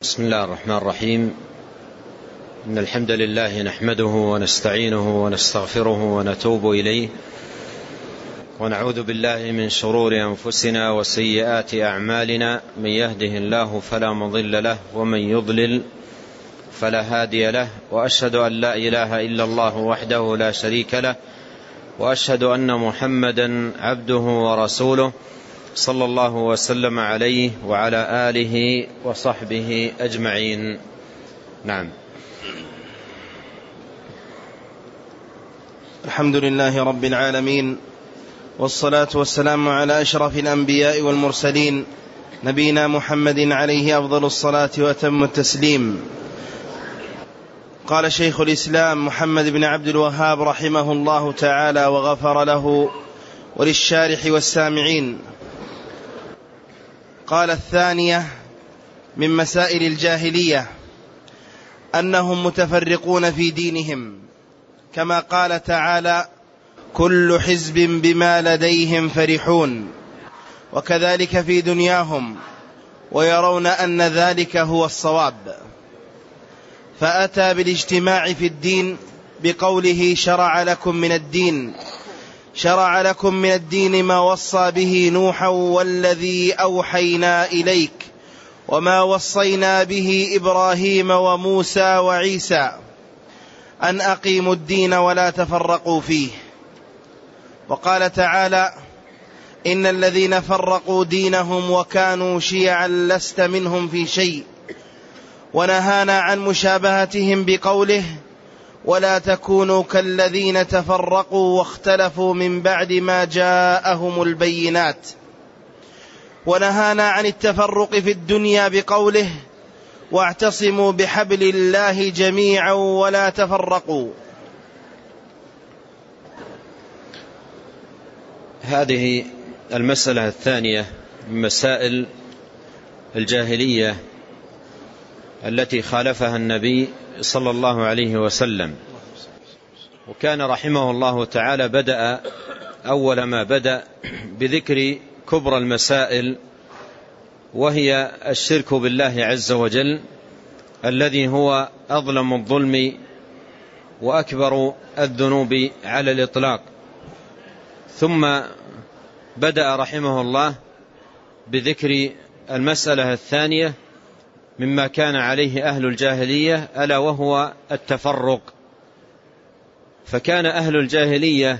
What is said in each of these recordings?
بسم الله الرحمن الرحيم. إن الحمد لله نحمده ونستعينه ونستغفره ونتوب إليه، ونعوذ بالله من شرور أنفسنا وسيئات أعمالنا. من يهده الله فلا مضل له، ومن يضلل فلا هادي له. وأشهد أن لا إله إلا الله وحده لا شريك له، وأشهد أن محمدا عبده ورسوله، صلى الله وسلم عليه وعلى آله وصحبه أجمعين. نعم. الحمد لله رب العالمين، والصلاة والسلام على أشرف الأنبياء والمرسلين، نبينا محمد عليه أفضل الصلاة وأتم التسليم. قال شيخ الإسلام محمد بن عبد الوهاب رحمه الله تعالى وغفر له وللشارح والسامعين. قال: الثانية من مسائل الجاهلية أنهم متفرقون في دينهم، كما قال تعالى: كل حزب بما لديهم فرحون. وكذلك في دنياهم، ويرون أن ذلك هو الصواب. فأتى بالاجتماع في الدين بقوله: شرع لكم من الدين ما وصى به نوحا والذي أوحينا إليك وما وصينا به إبراهيم وموسى وعيسى أن أقيموا الدين ولا تفرقوا فيه. وقال تعالى: إن الذين فرقوا دينهم وكانوا شيعا لست منهم في شيء. ونهانا عن مشابهتهم بقوله: ولا تكونوا كالذين تفرقوا واختلفوا من بعد ما جاءهم البينات. ونهانا عن التفرق في الدنيا بقوله: واعتصموا بحبل الله جميعا ولا تفرقوا. هذه المسألة الثانية من مسائل الجاهلية التي خالفها النبي صلى الله عليه وسلم. وكان رحمه الله تعالى بدأ أول ما بدأ بذكر كبرى المسائل، وهي الشرك بالله عز وجل، الذي هو أظلم الظلم وأكبر الذنوب على الإطلاق. ثم بدأ رحمه الله بذكر المسألة الثانية مما كان عليه أهل الجاهلية، ألا وهو التفرق. فكان أهل الجاهلية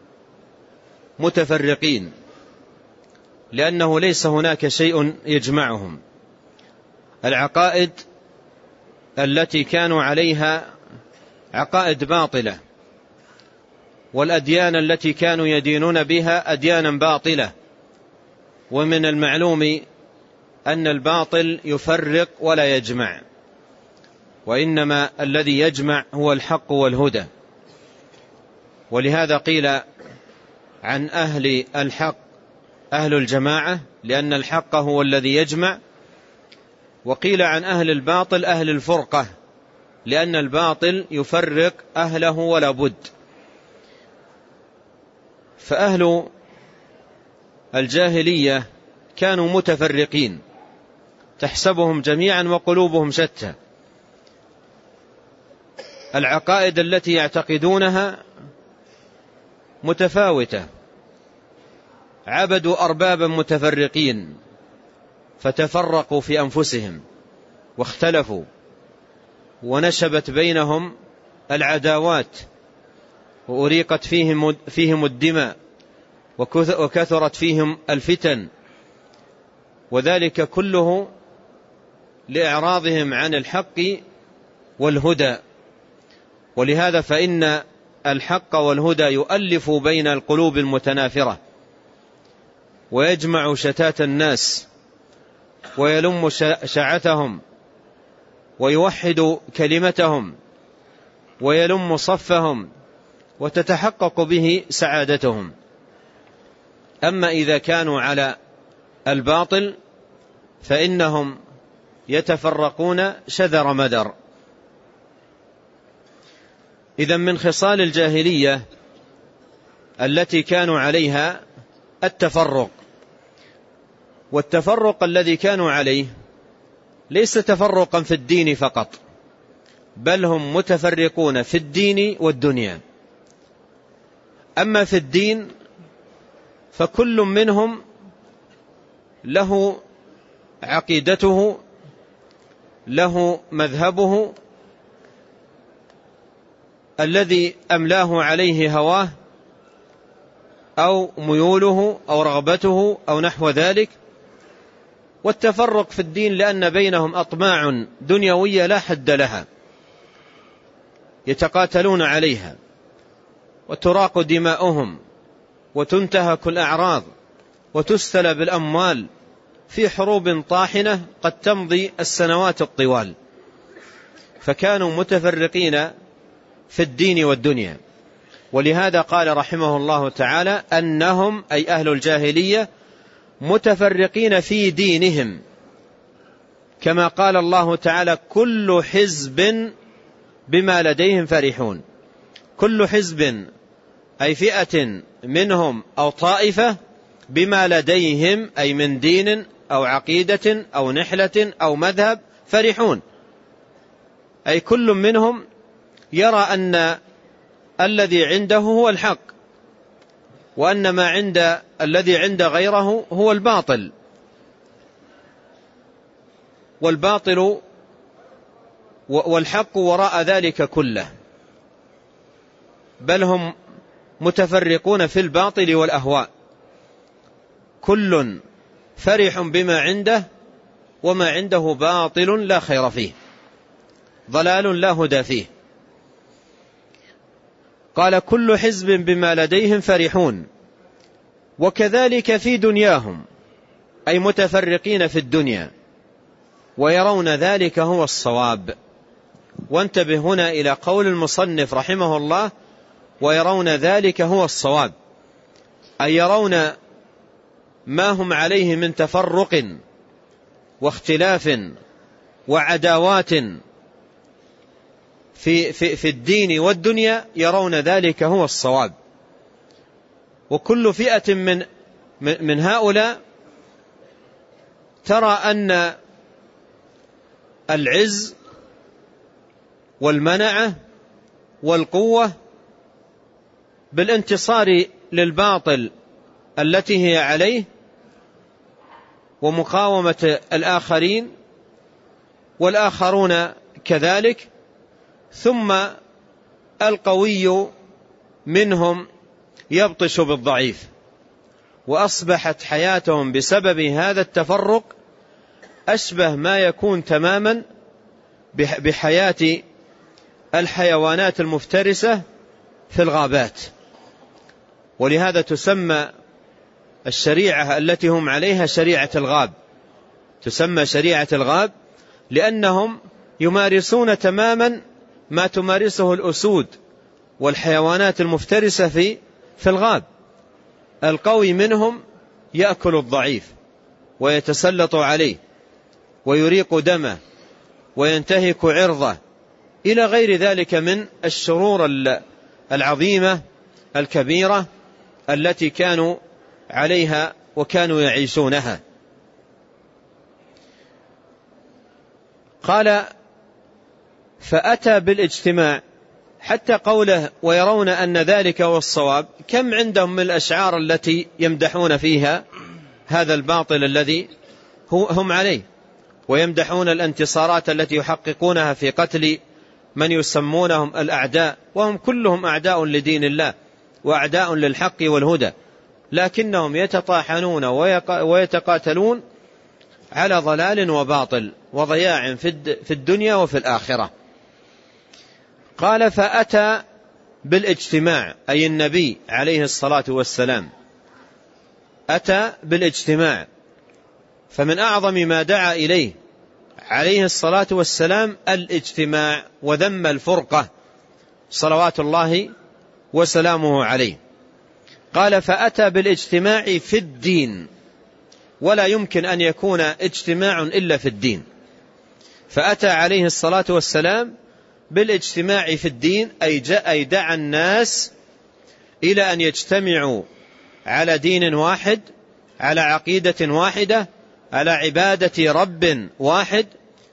متفرقين، لأنه ليس هناك شيء يجمعهم. العقائد التي كانوا عليها عقائد باطلة، والأديان التي كانوا يدينون بها أديانا باطلة. ومن المعلوم أن الباطل يفرق ولا يجمع، وإنما الذي يجمع هو الحق والهدى. ولهذا قيل عن أهل الحق أهل الجماعة، لأن الحق هو الذي يجمع. وقيل عن أهل الباطل أهل الفرقة، لأن الباطل يفرق أهله ولا بد. فأهل الجاهلية كانوا متفرقين، تحسبهم جميعا وقلوبهم شتى. العقائد التي يعتقدونها متفاوتة، عبدوا أربابا متفرقين فتفرقوا في أنفسهم واختلفوا، ونشبت بينهم العداوات، وأريقت فيهم الدماء، وكثرت فيهم الفتن، وذلك كله لإعراضهم عن الحق والهدى. ولهذا فإن الحق والهدى يؤلف بين القلوب المتنافرة، ويجمع شتات الناس، ويلم شعثهم، ويوحد كلمتهم، ويلم صفهم، وتتحقق به سعادتهم. أما إذا كانوا على الباطل فإنهم يتفرقون شذر مذر. إذن من خصال الجاهلية التي كانوا عليها التفرق، والتفرق الذي كانوا عليه ليس تفرقا في الدين فقط، بل هم متفرقون في الدين والدنيا. أما في الدين فكل منهم له عقيدته، له مذهبه الذي أملاه عليه هواه أو ميوله أو رغبته أو نحو ذلك. والتفرق في الدين لأن بينهم أطماع دنيوية لا حد لها يتقاتلون عليها، وتراق دماؤهم وتنتهك الأعراض وتستلب الأموال في حروب طاحنة قد تمضي السنوات الطوال. فكانوا متفرقين في الدين والدنيا. ولهذا قال رحمه الله تعالى أنهم أي أهل الجاهلية متفرقين في دينهم، كما قال الله تعالى كل حزب بما لديهم فرحون. كل حزب أي فئة منهم أو طائفة، بما لديهم أي من دين أو عقيدة أو نحلة أو مذهب فرحون، أي كل منهم يرى أن الذي عنده هو الحق، وأن ما عند الذي عند غيره هو الباطل، والباطل والحق وراء ذلك كله. بل هم متفرقون في الباطل والأهواء، كل فرح بما عنده، وما عنده باطل لا خير فيه، ضلال لا هدى فيه. قال كل حزب بما لديهم فرحون. وكذلك في دنياهم، أي متفرقين في الدنيا، ويرون ذلك هو الصواب. وانتبه هنا إلى قول المصنف رحمه الله ويرون ذلك هو الصواب، أي يرون ما هم عليه من تفرق واختلاف وعداوات في الدين والدنيا، يرون ذلك هو الصواب. وكل فئة من هؤلاء ترى أن العز والمنعة والقوة بالانتصار للباطل التي هي عليه ومقاومة الآخرين والآخرون كذلك، ثم القوي منهم يبطش بالضعيف. وأصبحت حياتهم بسبب هذا التفرق أشبه ما يكون تماما بحياة الحيوانات المفترسة في الغابات. ولهذا تسمى الشريعة التي هم عليها شريعة الغاب، تسمى شريعة الغاب لأنهم يمارسون تماما ما تمارسه الأسود والحيوانات المفترسة في الغاب. القوي منهم يأكل الضعيف ويتسلط عليه ويريق دمه وينتهك عرضه إلى غير ذلك من الشرور العظيمة الكبيرة التي كانوا عليها وكانوا يعيشونها. قال فأتى بالاجتماع، حتى قوله ويرون أن ذلك هو الصواب، كم عندهم من الأشعار التي يمدحون فيها هذا الباطل الذي هم عليه، ويمدحون الانتصارات التي يحققونها في قتل من يسمونهم الأعداء، وهم كلهم أعداء لدين الله وأعداء للحق والهدى، لكنهم يتطاحنون ويتقاتلون على ضلال وباطل وضياع في الدنيا وفي الآخرة. قال فأتى بالاجتماع، أي النبي عليه الصلاة والسلام أتى بالاجتماع. فمن أعظم ما دعا إليه عليه الصلاة والسلام الاجتماع، وذم الفرقة صلوات الله وسلامه عليه. قال فأتى بالاجتماع في الدين، ولا يمكن أن يكون اجتماع إلا في الدين. فأتى عليه الصلاة والسلام بالاجتماع في الدين، أي دعا الناس إلى أن يجتمعوا على دين واحد، على عقيدة واحدة، على عبادة رب واحد،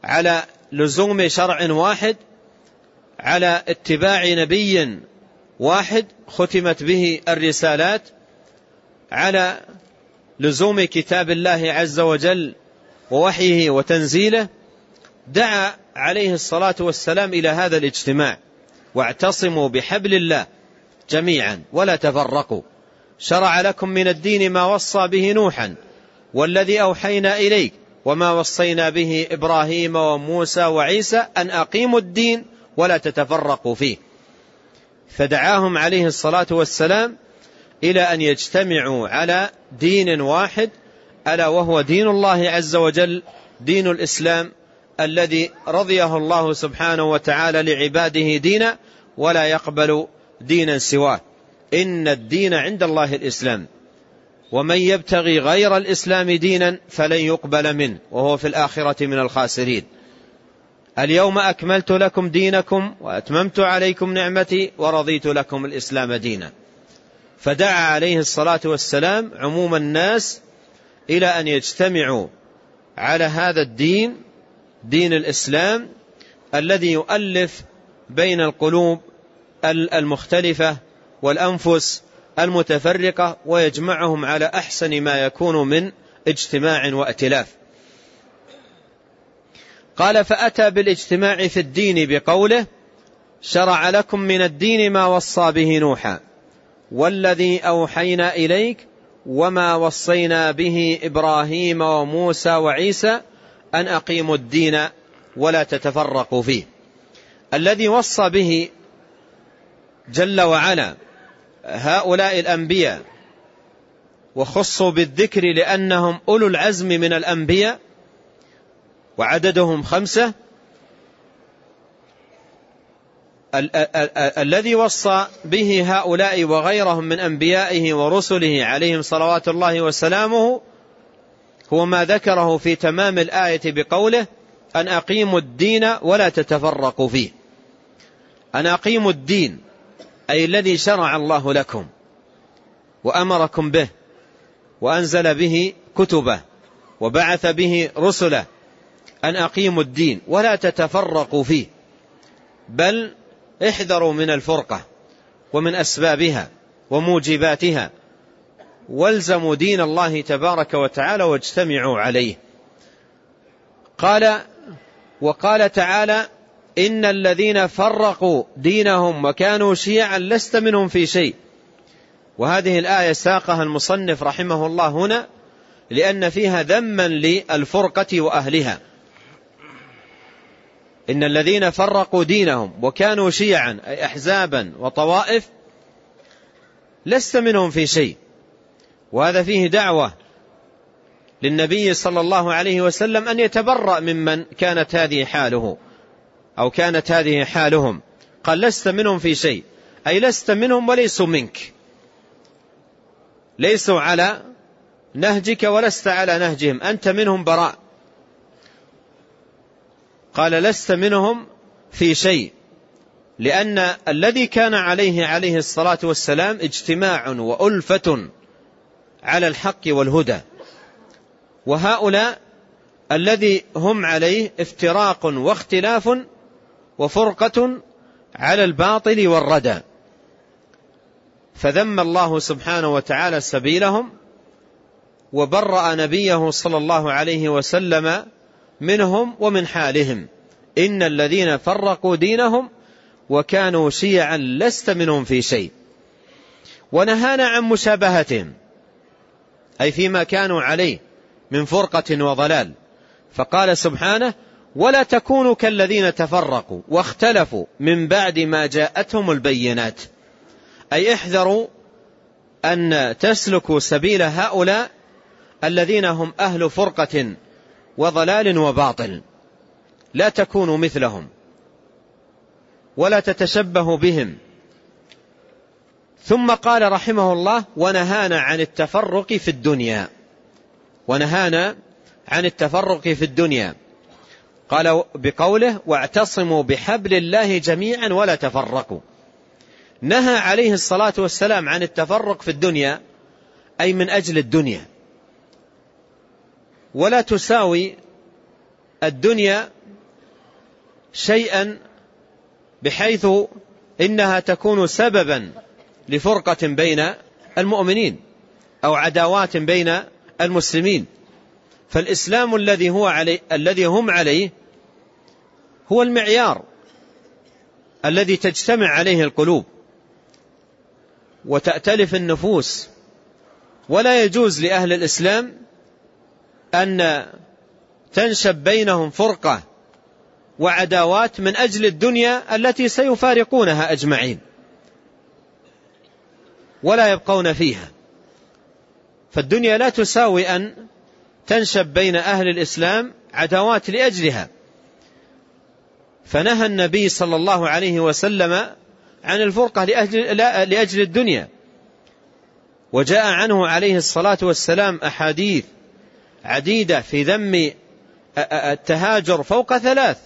على لزوم شرع واحد، على اتباع نبي واحد ختمت به الرسالات، على لزوم كتاب الله عز وجل ووحيه وتنزيله، دعا عليه الصلاة والسلام إلى هذا الاجتماع: واعتصموا بحبل الله جميعا ولا تفرقوا، شرع لكم من الدين ما وصى به نوحا والذي أوحينا إليك وما وصينا به إبراهيم وموسى وعيسى أن أقيموا الدين ولا تتفرقوا فيه. فدعاهم عليه الصلاة والسلام إلى أن يجتمعوا على دين واحد، ألا وهو دين الله عز وجل، دين الإسلام الذي رضيه الله سبحانه وتعالى لعباده دينا ولا يقبل دينا سواه. إن الدين عند الله الإسلام، ومن يبتغي غير الإسلام دينا فلن يقبل منه وهو في الآخرة من الخاسرين. اليوم أكملت لكم دينكم وأتممت عليكم نعمتي ورضيت لكم الإسلام دينا. فدعا عليه الصلاة والسلام عموم الناس إلى أن يجتمعوا على هذا الدين، دين الإسلام الذي يؤلف بين القلوب المختلفة والأنفس المتفرقة ويجمعهم على أحسن ما يكون من اجتماع وائتلاف. قال: فأتى بالاجتماع في الدين بقوله: شرع لكم من الدين ما وصى به نوحا والذي أوحينا إليك وما وصينا به إبراهيم وموسى وعيسى أن أقيموا الدين ولا تتفرقوا فيه. الذي وصى به جل وعلا هؤلاء الأنبياء وخصوا بالذكر لأنهم أولو العزم من الأنبياء وعددهم 5. الذي وصى به هؤلاء وغيرهم من أنبيائه ورسله عليهم صلوات الله وسلامه هو ما ذكره في تمام الآية بقوله: أن أقيموا الدين ولا تتفرقوا فيه. أن أقيموا الدين أي الذي شرع الله لكم وأمركم به وأنزل به كتبه وبعث به رسله، أن أقيموا الدين ولا تتفرقوا فيه، بل احذروا من الفرقة ومن أسبابها وموجباتها، والزموا دين الله تبارك وتعالى واجتمعوا عليه. وقال تعالى: إن الذين فرقوا دينهم وكانوا شيعا لست منهم في شيء. وهذه الآية ساقها المصنف رحمه الله هنا لأن فيها ذما للفرقة وأهلها. إن الذين فرقوا دينهم وكانوا شيعا أي أحزابا وطوائف لست منهم في شيء. وهذا فيه دعوة للنبي صلى الله عليه وسلم أن يتبرأ ممن كانت هذه حاله أو كانت هذه حالهم. قال: لست منهم في شيء، أي لست منهم وليسوا منك، ليسوا على نهجك ولست على نهجهم، أنت منهم براء. قال: لست منهم في شيء، لأن الذي كان عليه الصلاة والسلام اجتماع وألفة على الحق والهدى، وهؤلاء الذي هم عليه افتراق واختلاف وفرقة على الباطل والردى. فذم الله سبحانه وتعالى سبيلهم وبرأ نبيه صلى الله عليه وسلم منهم ومن حالهم. إن الذين فرقوا دينهم وكانوا شيعا لست منهم في شيء. ونهانا عن مشابهتهم أي فيما كانوا عليه من فرقة وضلال. فقال سبحانه: ولا تكونوا كالذين تفرقوا واختلفوا من بعد ما جاءتهم البينات. أي احذروا أن تسلكوا سبيل هؤلاء الذين هم أهل فرقة وضلال وباطل، لا تكونوا مثلهم ولا تتشبهوا بهم. ثم قال رحمه الله: ونهانا عن التفرق في الدنيا. ونهانا عن التفرق في الدنيا، قال بقوله: واعتصموا بحبل الله جميعا ولا تفرقوا. نهى عليه الصلاة والسلام عن التفرق في الدنيا أي من أجل الدنيا، ولا تساوي الدنيا شيئا بحيث إنها تكون سببا لفرقة بين المؤمنين أو عداوات بين المسلمين. فالإسلام الذي هم عليه هو المعيار الذي تجتمع عليه القلوب وتأتلف النفوس، ولا يجوز لأهل الإسلام أن تنشب بينهم فرقة وعداوات من أجل الدنيا التي سيفارقونها أجمعين ولا يبقون فيها. فالدنيا لا تساوي أن تنشب بين أهل الإسلام عداوات لأجلها. فنهى النبي صلى الله عليه وسلم عن الفرقة لأجل الدنيا، وجاء عنه عليه الصلاة والسلام أحاديث عديدة في ذم التهاجر فوق 3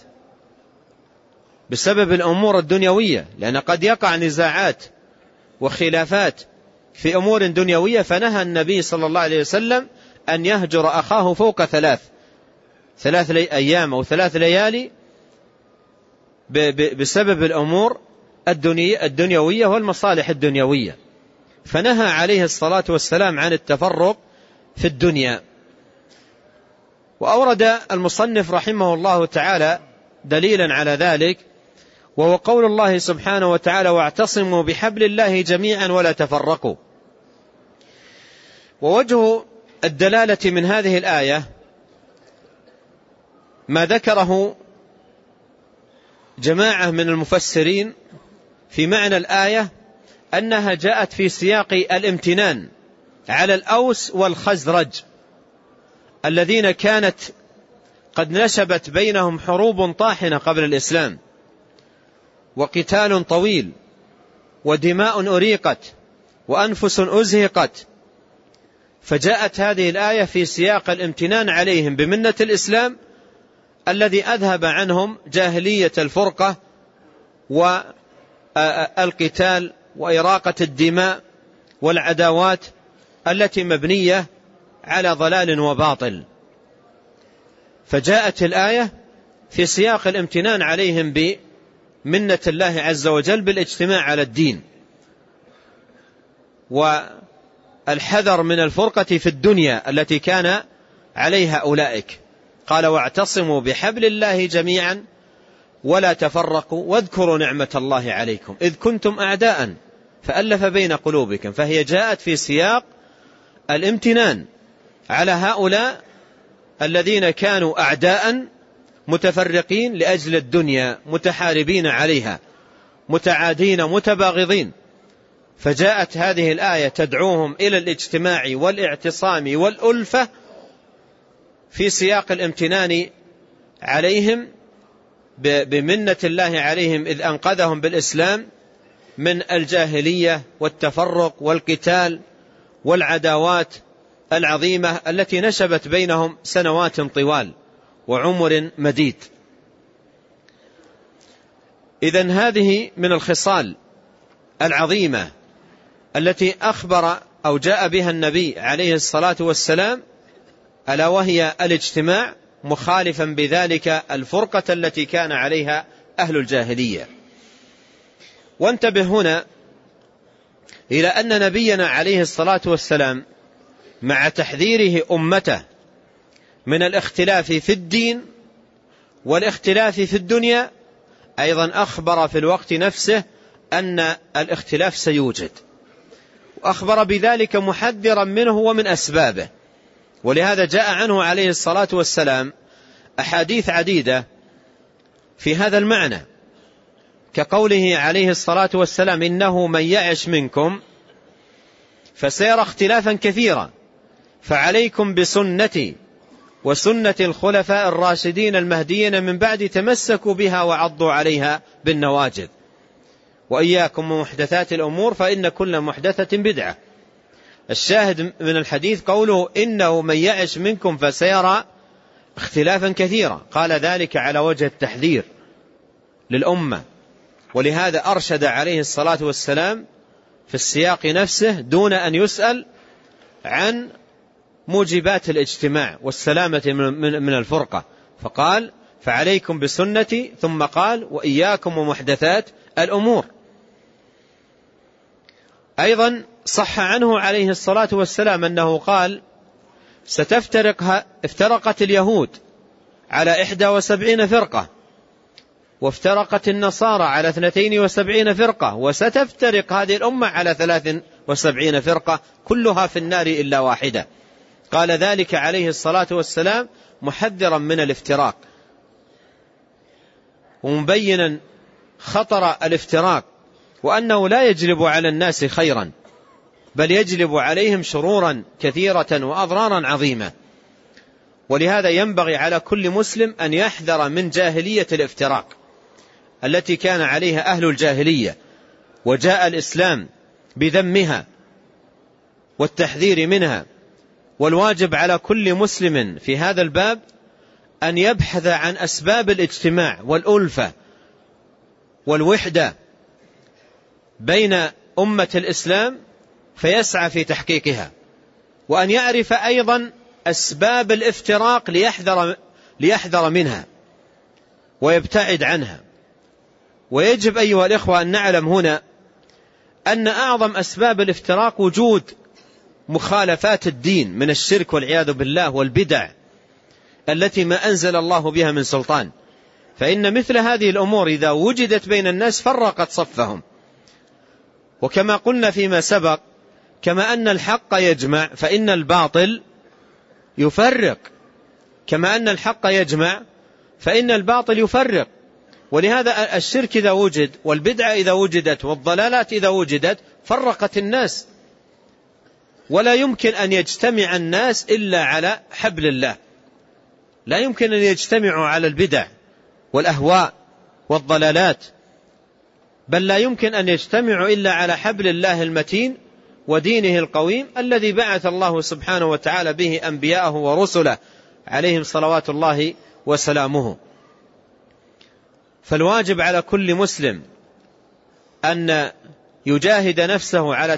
بسبب الأمور الدنيوية، لأن قد يقع نزاعات وخلافات في أمور دنيوية، فنهى النبي صلى الله عليه وسلم أن يهجر أخاه فوق 3 أيام أو 3 ليالي بسبب الأمور الدنيوية والمصالح الدنيوية. فنهى عليه الصلاة والسلام عن التفرق في الدنيا. وأورد المصنف رحمه الله تعالى دليلا على ذلك، وهو قول الله سبحانه وتعالى: واعتصموا بحبل الله جميعا ولا تفرقوا. ووجه الدلالة من هذه الآية ما ذكره جماعة من المفسرين في معنى الآية، أنها جاءت في سياق الامتنان على الأوس والخزرج الذين كانت قد نشبت بينهم حروب طاحنة قبل الإسلام، وقتال طويل، ودماء أريقت، وأنفس أزهقت. فجاءت هذه الآية في سياق الامتنان عليهم بمنة الإسلام الذي أذهب عنهم جاهلية الفرقة والقتال وإراقة الدماء والعداوات التي مبنية على ضلال وباطل. فجاءت الآية في سياق الامتنان عليهم بمنة الله عز وجل بالاجتماع على الدين، والحذر من الفرقة في الدنيا التي كان عليها أولئك. قال: واعتصموا بحبل الله جميعا ولا تفرقوا واذكروا نعمة الله عليكم إذ كنتم أعداء فألف بين قلوبكم. فهي جاءت في سياق الامتنان على هؤلاء الذين كانوا أعداء متفرقين لأجل الدنيا، متحاربين عليها، متعادين متباغضين. فجاءت هذه الآية تدعوهم إلى الاجتماع والاعتصام والألفة في سياق الامتنان عليهم بمنة الله عليهم إذ أنقذهم بالإسلام من الجاهلية والتفرق والقتال والعداوات العظيمة التي نشبت بينهم سنوات طوال وعمر مديد. إذن هذه من الخصال العظيمة التي أخبر أو جاء بها النبي عليه الصلاة والسلام، ألا وهي الاجتماع، مخالفا بذلك الفرقة التي كان عليها أهل الجاهلية. وانتبه هنا إلى أن نبينا عليه الصلاة والسلام مع تحذيره أمته من الاختلاف في الدين والاختلاف في الدنيا، أيضا أخبر في الوقت نفسه أن الاختلاف سيوجد، وأخبر بذلك محذرا منه ومن أسبابه. ولهذا جاء عنه عليه الصلاة والسلام أحاديث عديدة في هذا المعنى، كقوله عليه الصلاة والسلام: إنه من يعش منكم فسيرى اختلافا كثيرا فعليكم بسنتي وسنة الخلفاء الراشدين المهديين من بعد تمسكوا بها وعضوا عليها بالنواجذ وإياكم ومحدثات الأمور فإن كل محدثة بدعة. الشاهد من الحديث قوله: إنه من يعش منكم فسيرى اختلافا كثيرا، قال ذلك على وجه التحذير للأمة. ولهذا أرشد عليه الصلاة والسلام في السياق نفسه دون أن يسأل عن موجبات الاجتماع والسلامة من الفرقة، فقال: فعليكم بسنتي، ثم قال وإياكم ومحدثات الأمور. أيضا صح عنه عليه الصلاة والسلام أنه قال افترقت اليهود على 71 فرقة، وافترقت النصارى على 72 فرقة، وستفترق هذه الأمة على 73 فرقة كلها في النار إلا واحدة. قال ذلك عليه الصلاة والسلام محذرا من الافتراق ومبينا خطر الافتراق، وأنه لا يجلب على الناس خيرا بل يجلب عليهم شرورا كثيرة وأضرارا عظيمة. ولهذا ينبغي على كل مسلم أن يحذر من جاهلية الافتراق التي كان عليها أهل الجاهلية، وجاء الإسلام بذمها والتحذير منها. والواجب على كل مسلم في هذا الباب أن يبحث عن أسباب الاجتماع والألفة والوحدة بين أمة الإسلام فيسعى في تحقيقها، وأن يعرف أيضا أسباب الافتراق ليحذر منها ويبتعد عنها. ويجب أيها الإخوة أن نعلم هنا أن أعظم أسباب الافتراق وجود مخالفات الدين من الشرك والعياذ بالله والبدع التي ما أنزل الله بها من سلطان. فإن مثل هذه الأمور إذا وجدت بين الناس فرقت صفهم. وكما قلنا فيما سبق، كما أن الحق يجمع فإن الباطل يفرق، كما أن الحق يجمع فإن الباطل يفرق. ولهذا الشرك إذا وجد والبدعة إذا وجدت والضلالات إذا وجدت فرقت الناس، ولا يمكن أن يجتمع الناس إلا على حبل الله. لا يمكن أن يجتمعوا على البدع والأهواء والضلالات، بل لا يمكن أن يجتمعوا إلا على حبل الله المتين ودينه القويم الذي بعث الله سبحانه وتعالى به أنبياءه ورسله عليهم صلوات الله وسلامه. فالواجب على كل مسلم أن يجاهد نفسه على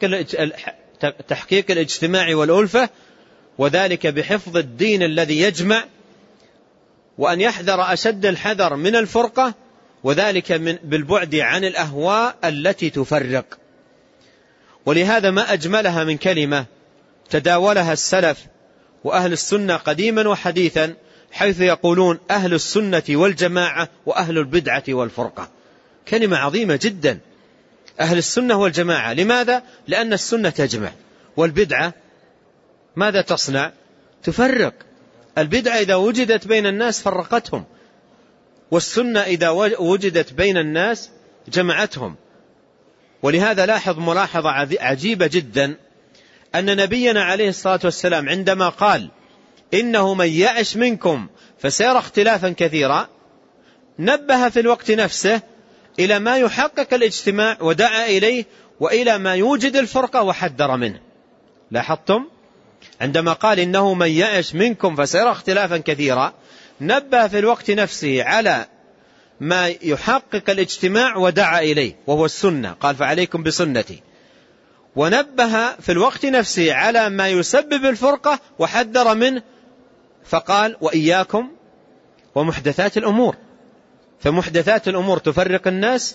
تحقيق الاجتماع والألفة، وذلك بحفظ الدين الذي يجمع، وأن يحذر أشد الحذر من الفرقة، وذلك بالبعد عن الأهواء التي تفرق. ولهذا ما أجملها من كلمة تداولها السلف وأهل السنة قديما وحديثا، حيث يقولون أهل السنة والجماعة وأهل البدعة والفرقة. كلمة عظيمة جدا، أهل السنة والجماعة. لماذا؟ لأن السنة تجمع، والبدعة ماذا تصنع؟ تفرق. البدعة إذا وجدت بين الناس فرقتهم، والسنة إذا وجدت بين الناس جمعتهم. ولهذا لاحظ ملاحظة عجيبة جدا، أن نبينا عليه الصلاة والسلام عندما قال إنه من يعش منكم فسيرى اختلافا كثيرا، نبه في الوقت نفسه إلى ما يحقق الاجتماع ودعا إليه، وإلى ما يوجد الفرقة وحذر منه. لاحظتم؟ عندما قال إنه من يعش منكم فسيرى اختلافا كثيرا، نبه في الوقت نفسه على ما يحقق الاجتماع ودعا إليه وهو السنة، قال فعليكم بسنتي. ونبه في الوقت نفسه على ما يسبب الفرقة وحذر منه، فقال وإياكم ومحدثات الأمور. فمحدثات الأمور تفرق الناس،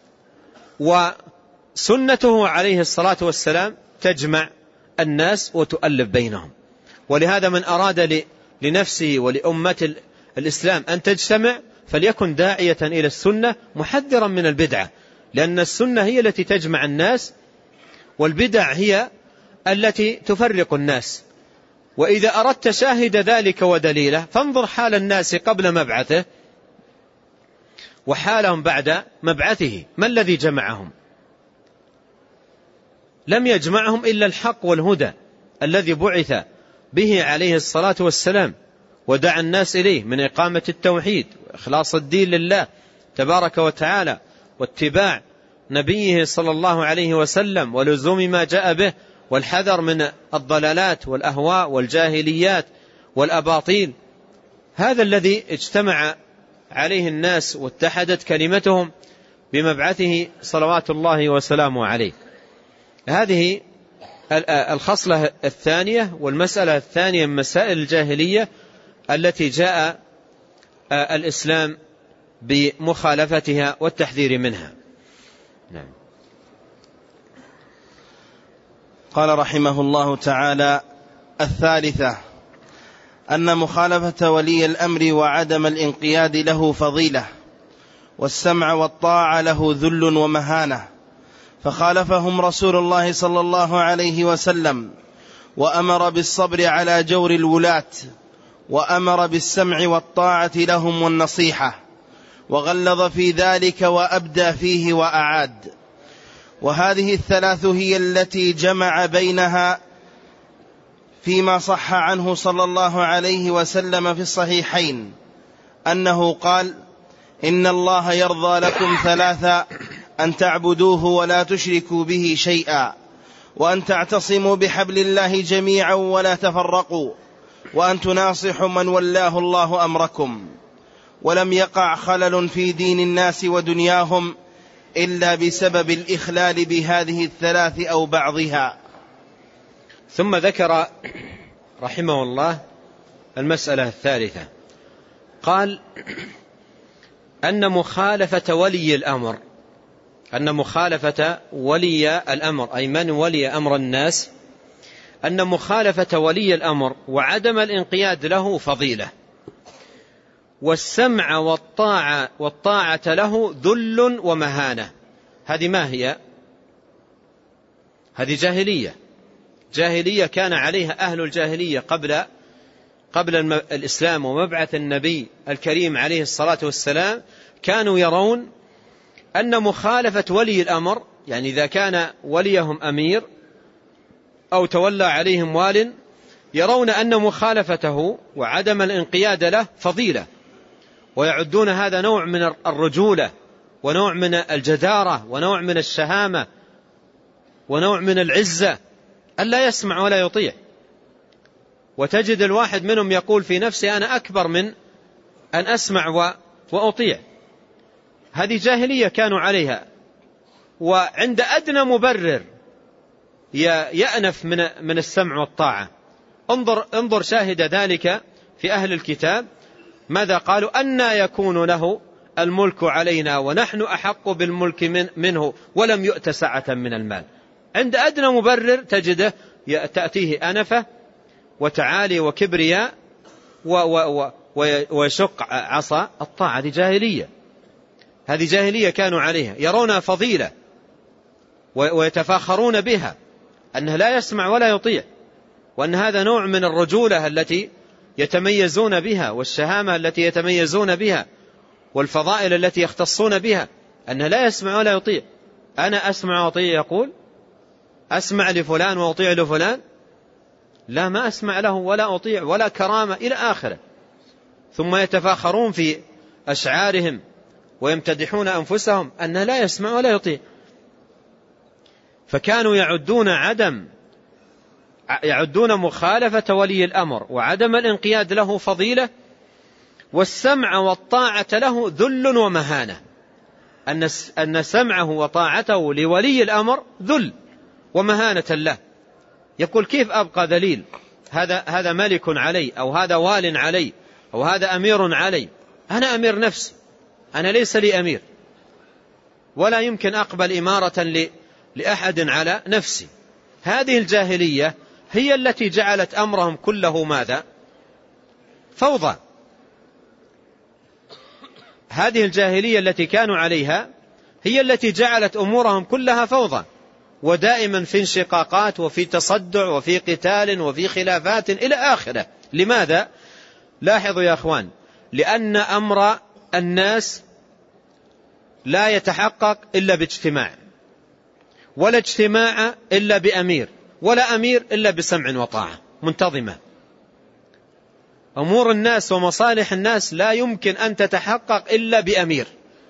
وسنته عليه الصلاة والسلام تجمع الناس وتؤلف بينهم. ولهذا من أراد لنفسه ولأمة الإسلام أن تجتمع فليكن داعية إلى السنة محذرا من البدعة، لأن السنة هي التي تجمع الناس، والبدع هي التي تفرق الناس. وإذا أردت شاهد ذلك ودليله فانظر حال الناس قبل مبعثه وحالهم بعد مبعثه. ما الذي جمعهم؟ لم يجمعهم إلا الحق والهدى الذي بعث به عليه الصلاة والسلام ودعا الناس إليه من إقامة التوحيد وإخلاص الدين لله تبارك وتعالى، واتباع نبيه صلى الله عليه وسلم ولزوم ما جاء به، والحذر من الضلالات والأهواء والجاهليات والأباطيل. هذا الذي اجتمع عليه الناس واتحدت كلمتهم بمبعثه صلوات الله وسلامه عليه. هذه الخصلة الثانية والمسألة الثانية من مسائل الجاهلية التي جاء الإسلام بمخالفتها والتحذير منها. نعم. قال رحمه الله تعالى: الثالثة أن مخالفة ولي الأمر وعدم الانقياد له فضيلة، والسمع والطاعة له ذل ومهانة، فخالفهم رسول الله صلى الله عليه وسلم وأمر بالصبر على جور الولاة، وأمر بالسمع والطاعة لهم والنصيحة، وغلظ في ذلك وأبدى فيه وأعاد. وهذه الثلاث هي التي جمع بينها فيما صح عنه صلى الله عليه وسلم في الصحيحين أنه قال: إن الله يرضى لكم ثلاثا: أن تعبدوه ولا تشركوا به شيئا، وأن تعتصموا بحبل الله جميعا ولا تفرقوا، وأن تناصحوا من ولاه الله أمركم. ولم يقع خلل في دين الناس ودنياهم إلا بسبب الإخلال بهذه الثلاث أو بعضها. ثم ذكر رحمه الله المسألة الثالثة، قال: أن مخالفة ولي الأمر، أن مخالفة ولي الأمر أي من ولي أمر الناس، أن مخالفة ولي الأمر وعدم الانقياد له فضيلة، والسمع والطاعة له ذل ومهانة. هذه ما هي؟ هذه جاهلية كان عليها أهل الجاهلية قبل الإسلام ومبعث النبي الكريم عليه الصلاة والسلام. كانوا يرون أن مخالفة ولي الأمر، يعني إذا كان وليهم أمير أو تولى عليهم وال، يرون أن مخالفته وعدم الانقياد له فضيلة، ويعدون هذا نوع من الرجولة ونوع من الجدارة ونوع من الشهامة ونوع من العزة، ألا يسمع ولا يطيع. وتجد الواحد منهم يقول في نفسه: أنا أكبر من أن أسمع وأطيع. هذه جاهلية كانوا عليها، وعند أدنى مبرر يأنف من السمع والطاعة. انظر شاهد ذلك في أهل الكتاب ماذا قالوا: أنى يكون له الملك علينا ونحن أحق بالملك منه ولم يؤت سعة من المال. عند أدنى مبرر تجده تأتيه أنفة وتعالي وكبرياء ويشق عصا الطاعة. هذه جاهلية كانوا عليها، يرونها فضيلة ويتفاخرون بها، أنه لا يسمع ولا يطيع، وأن هذا نوع من الرجولة التي يتميزون بها، والشهامة التي يتميزون بها، والفضائل التي يختصون بها، أنه لا يسمع ولا يطيع. أنا أسمع وأطيع، يقول: أسمع لفلان وأطيع لفلان؟ لا، ما أسمع له ولا أطيع ولا كرامة إلى آخره. ثم يتفاخرون في أشعارهم ويمتدحون أنفسهم أنه لا يسمع ولا يطيع. فكانوا يعدون مخالفة ولي الأمر وعدم الانقياد له فضيلة، والسمع والطاعة له ذل ومهانة، أن سمعه وطاعته لولي الأمر ذل ومهانة له. يقول: كيف أبقى ذليل؟ هذا ملك علي، أو هذا وال علي، أو هذا أمير علي. أنا أمير نفسي، أنا ليس لي أمير، ولا يمكن أقبل إمارة لأحد على نفسي. هذه الجاهلية هي التي جعلت أمرهم كله ماذا؟ فوضى. هذه الجاهلية التي كانوا عليها هي التي جعلت أمورهم كلها فوضى، ودائما في انشقاقات وفي تصدع وفي قتال وفي خلافات إلى آخره. لماذا؟ لاحظوا يا أخوان، لأن أمر الناس لا يتحقق إلا باجتماع، ولا اجتماع إلا بأمير، ولا أمير إلا بسمع وطاعة منتظمة. أمور الناس ومصالح الناس لا يمكن أن تتحقق إلا بأمير.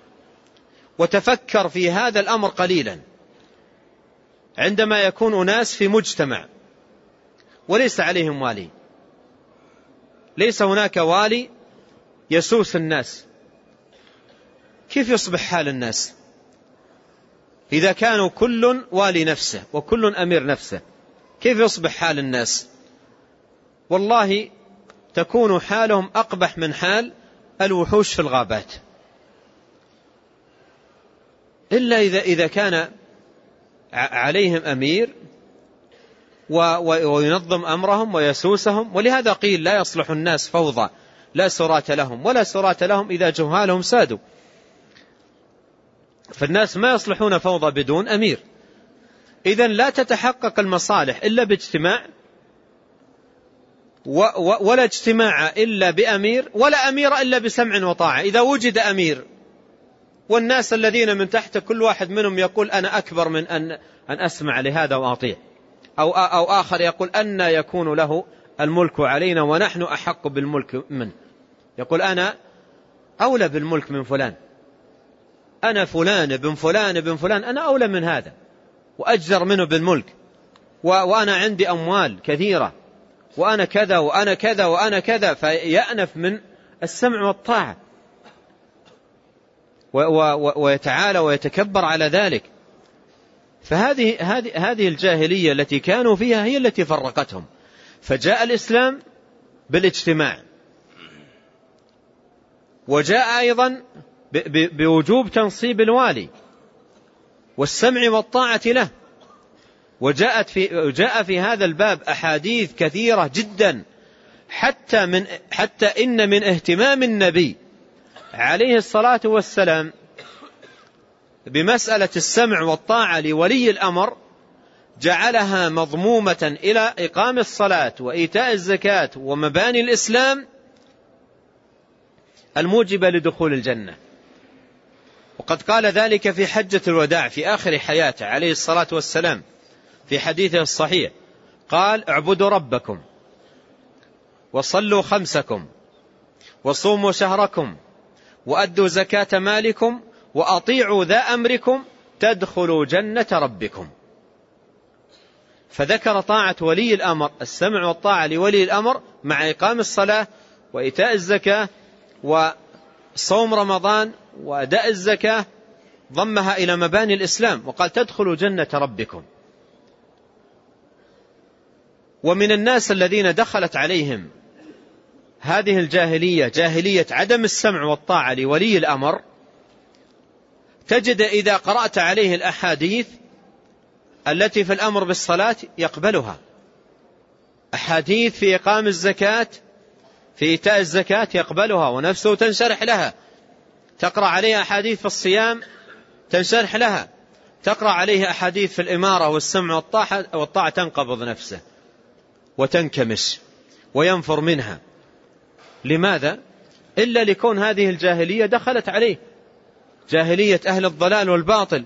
وتفكر في هذا الأمر قليلا، عندما يكون أناس في مجتمع وليس عليهم والي، ليس هناك والي يسوس الناس، كيف يصبح حال الناس إذا كانوا كل والي نفسه وكل أمير نفسه؟ كيف يصبح حال الناس؟ والله تكون حالهم أقبح من حال الوحوش في الغابات، إلا إذا كان عليهم أمير وينظم أمرهم ويسوسهم. ولهذا قيل لا يصلح الناس فوضى لا سراة لهم، ولا سراة لهم إذا جهالهم سادوا. فالناس ما يصلحون فوضى بدون أمير. إذن لا تتحقق المصالح إلا باجتماع، ولا اجتماع إلا بأمير، ولا أمير إلا بسمع وطاعة. إذا وجد أمير والناس الذين من تحت كل واحد منهم يقول أنا أكبر من أن أسمع لهذا وأطيع، أو آخر يقول أن يكون له الملك علينا ونحن أحق بالملك منه، يقول أنا أولى بالملك من فلان، أنا فلان بن فلان بن فلان، أنا أولى من هذا وأجدر منه بالملك، وأنا عندي أموال كثيرة، وأنا كذا وأنا كذا وأنا كذا، فيأنف من السمع والطاعة ويتعالى ويتكبر على ذلك. فهذه الجاهلية التي كانوا فيها هي التي فرقتهم. فجاء الإسلام بالاجتماع، وجاء أيضا بوجوب تنصيب الوالي والسمع والطاعة له. وجاء في هذا الباب أحاديث كثيرة جدا، حتى إن من اهتمام النبي عليه الصلاة والسلام بمسألة السمع والطاعة لولي الأمر جعلها مضمومة إلى إقام الصلاة وإيتاء الزكاة ومباني الإسلام الموجبة لدخول الجنة. وقد قال ذلك في حجة الوداع في آخر حياته عليه الصلاة والسلام في حديثه الصحيح، قال اعبدوا ربكم وصلوا خمسكم وصوموا شهركم وأدوا زكاة مالكم وأطيعوا ذا أمركم تدخلوا جنة ربكم. فذكر طاعة ولي الأمر، السمع والطاعة لولي الأمر مع إقام الصلاة وإيتاء الزكاة وصوم رمضان وأداء الزكاة، ضمها إلى مباني الإسلام وقال تدخلوا جنة ربكم. ومن الناس الذين دخلت عليهم هذه الجاهلية، جاهلية عدم السمع والطاعة لولي الأمر، تجد إذا قرأت عليه الأحاديث التي في الأمر بالصلاة يقبلها، أحاديث في إقام الزكاة في إيتاء الزكاة يقبلها ونفسه تنشرح لها، تقرأ عليه أحاديث في الصيام تنشرح لها، تقرأ عليه أحاديث في الإمارة والسمع والطاعة تنقبض نفسه وتنكمش وينفر منها. لماذا؟ إلا لكون هذه الجاهلية دخلت عليه، جاهلية أهل الضلال والباطل،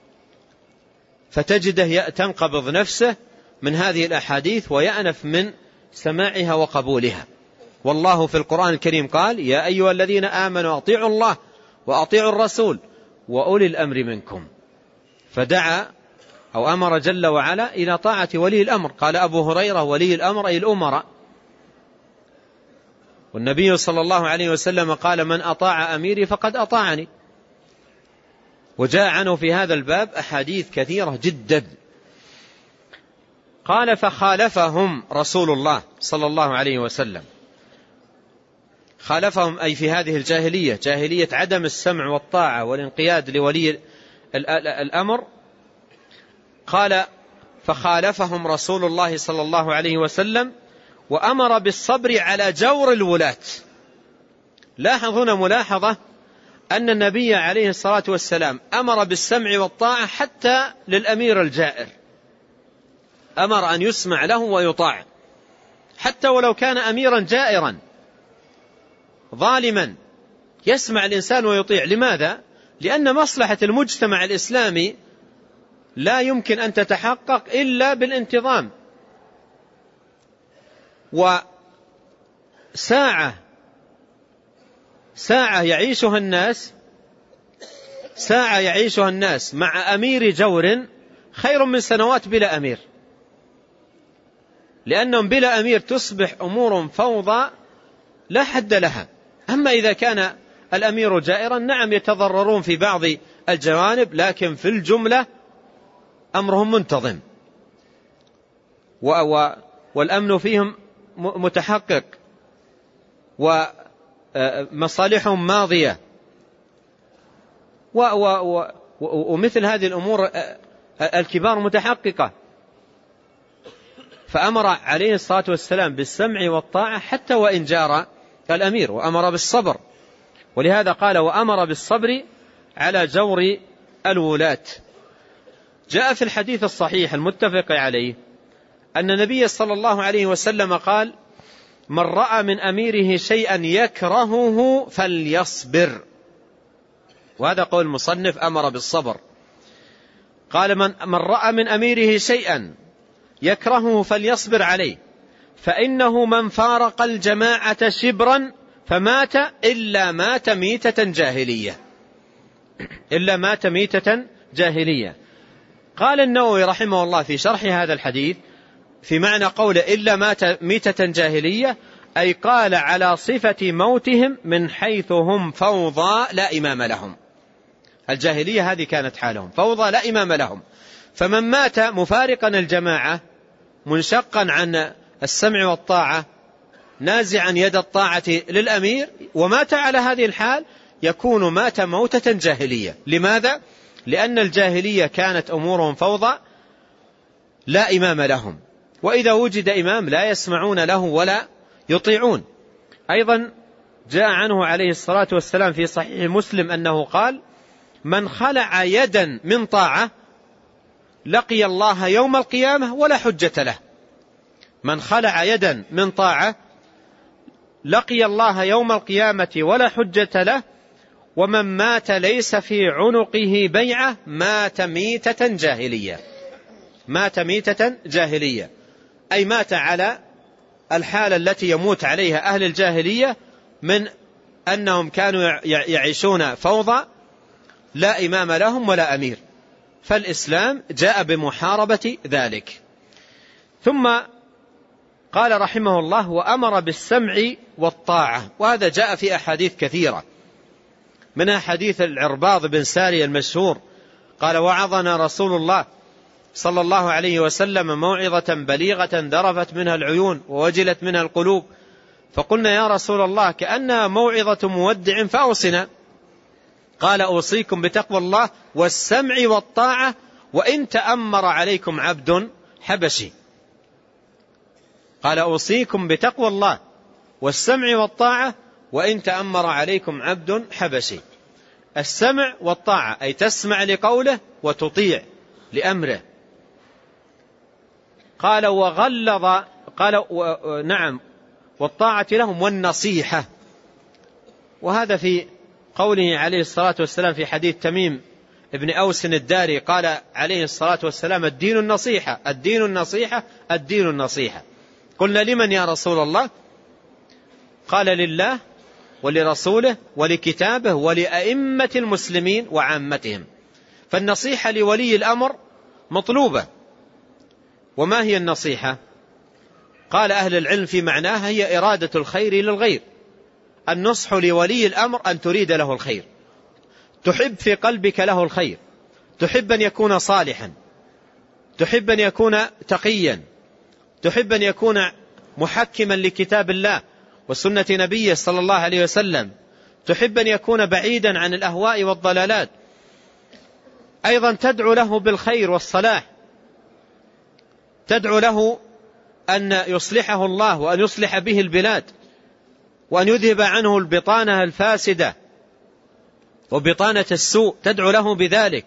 فتجده تنقبض نفسه من هذه الأحاديث ويأنف من سماعها وقبولها. والله في القرآن الكريم قال يا أيها الذين آمنوا أطيعوا الله وأطيعوا الرسول وأولي الأمر منكم، فدعا أو أمر جل وعلا إلى طاعة ولي الأمر. قال أبو هريرة ولي الأمر أي الأمراء، والنبي صلى الله عليه وسلم قال من أطاع أميري فقد أطاعني. وجاء عنه في هذا الباب أحاديث كثيرة جدا. قال فخالفهم رسول الله صلى الله عليه وسلم، خالفهم أي في هذه الجاهلية، جاهلية عدم السمع والطاعة والانقياد لولي الأمر. قال فخالفهم رسول الله صلى الله عليه وسلم وأمر بالصبر على جور الولاة. لاحظ هنا ملاحظة أن النبي عليه الصلاة والسلام أمر بالسمع والطاعة حتى للأمير الجائر، أمر أن يسمع له ويطاع حتى ولو كان أميرا جائرا ظالما، يسمع الإنسان ويطيع. لماذا؟ لأن مصلحة المجتمع الإسلامي لا يمكن أن تتحقق إلا بالانتظام. وساعة يعيشها الناس مع أمير جور خير من سنوات بلا أمير، لأنهم بلا أمير تصبح أمور فوضى لا حد لها. أما إذا كان الأمير جائرا نعم يتضررون في بعض الجوانب، لكن في الجملة أمرهم منتظم والأمن فيهم متحقق، مصالحهم ماضية، ومثل هذه الأمور الكبار متحققة. فأمر عليه الصلاة والسلام بالسمع والطاعة حتى وإن جار الأمير، وأمر بالصبر، ولهذا قال وأمر بالصبر على جور الولاة. جاء في الحديث الصحيح المتفق عليه أن النبي صلى الله عليه وسلم قال من رأى من أميره شيئا يكرهه فليصبر، وهذا قول المصنف أمر بالصبر. قال من رأى من أميره شيئا يكرهه فليصبر عليه، فإنه من فارق الجماعة شبرا فمات إلا مات ميتة جاهلية، إلا مات ميتة جاهلية. قال النووي رحمه الله في شرح هذا الحديث في معنى قوله إلا مات ميتة جاهلية، أي قال على صفة موتهم من حيث هم فوضى لا إمام لهم. الجاهلية هذه كانت حالهم فوضى لا إمام لهم، فمن مات مفارقا الجماعة منشقا عن السمع والطاعة نازعا يد الطاعة للأمير ومات على هذه الحال يكون مات موتة جاهلية. لماذا؟ لأن الجاهلية كانت أمورهم فوضى لا إمام لهم، وإذا وجد إمام لا يسمعون له ولا يطيعون. أيضا جاء عنه عليه الصلاة والسلام في صحيح مسلم أنه قال من خلع يدا من طاعة لقي الله يوم القيامة ولا حجة له. من خلع يدا من طاعة لقي الله يوم القيامة ولا حجة له، ومن مات ليس في عنقه بيعة مات ميتة جاهلية. مات ميتة جاهلية أي مات على الحالة التي يموت عليها أهل الجاهلية من أنهم كانوا يعيشون فوضى لا إمام لهم ولا أمير، فالإسلام جاء بمحاربة ذلك. ثم قال رحمه الله وأمر بالسمع والطاعة، وهذا جاء في أحاديث كثيرة، منها حديث العرباض بن ساري المشهور قال وعظنا رسول الله صلى الله عليه وسلم موعظة بليغة ذرفت منها العيون ووجلت منها القلوب، فقلنا يا رسول الله كأنها موعظة مودع فأوصنا. قال أوصيكم بتقوى الله والسمع والطاعة وإن تأمر عليكم عبد حبشي. قال أوصيكم بتقوى الله والسمع والطاعة وإن تأمر عليكم عبد حبشي. السمع والطاعة أي تسمع لقوله وتطيع لأمره. قال وغلظ قال نعم والطاعة لهم والنصيحة، وهذا في قوله عليه الصلاة والسلام في حديث تميم ابن أوس الداري قال عليه الصلاة والسلام الدين النصيحة الدين النصيحة الدين النصيحة. قلنا لمن يا رسول الله؟ قال لله ولرسوله ولكتابه ولأئمة المسلمين وعامتهم. فالنصيحة لولي الأمر مطلوبة. وما هي النصيحة؟ قال أهل العلم في معناها هي إرادة الخير للغير. النصح لولي الأمر أن تريد له الخير، تحب في قلبك له الخير، تحب أن يكون صالحا، تحب أن يكون تقيا، تحب أن يكون محكما لكتاب الله وسنة نبيه صلى الله عليه وسلم، تحب أن يكون بعيدا عن الأهواء والضلالات. أيضا تدعو له بالخير والصلاح، تدعو له أن يصلحه الله وأن يصلح به البلاد وأن يذهب عنه البطانة الفاسدة وبطانة السوء، تدعو له بذلك.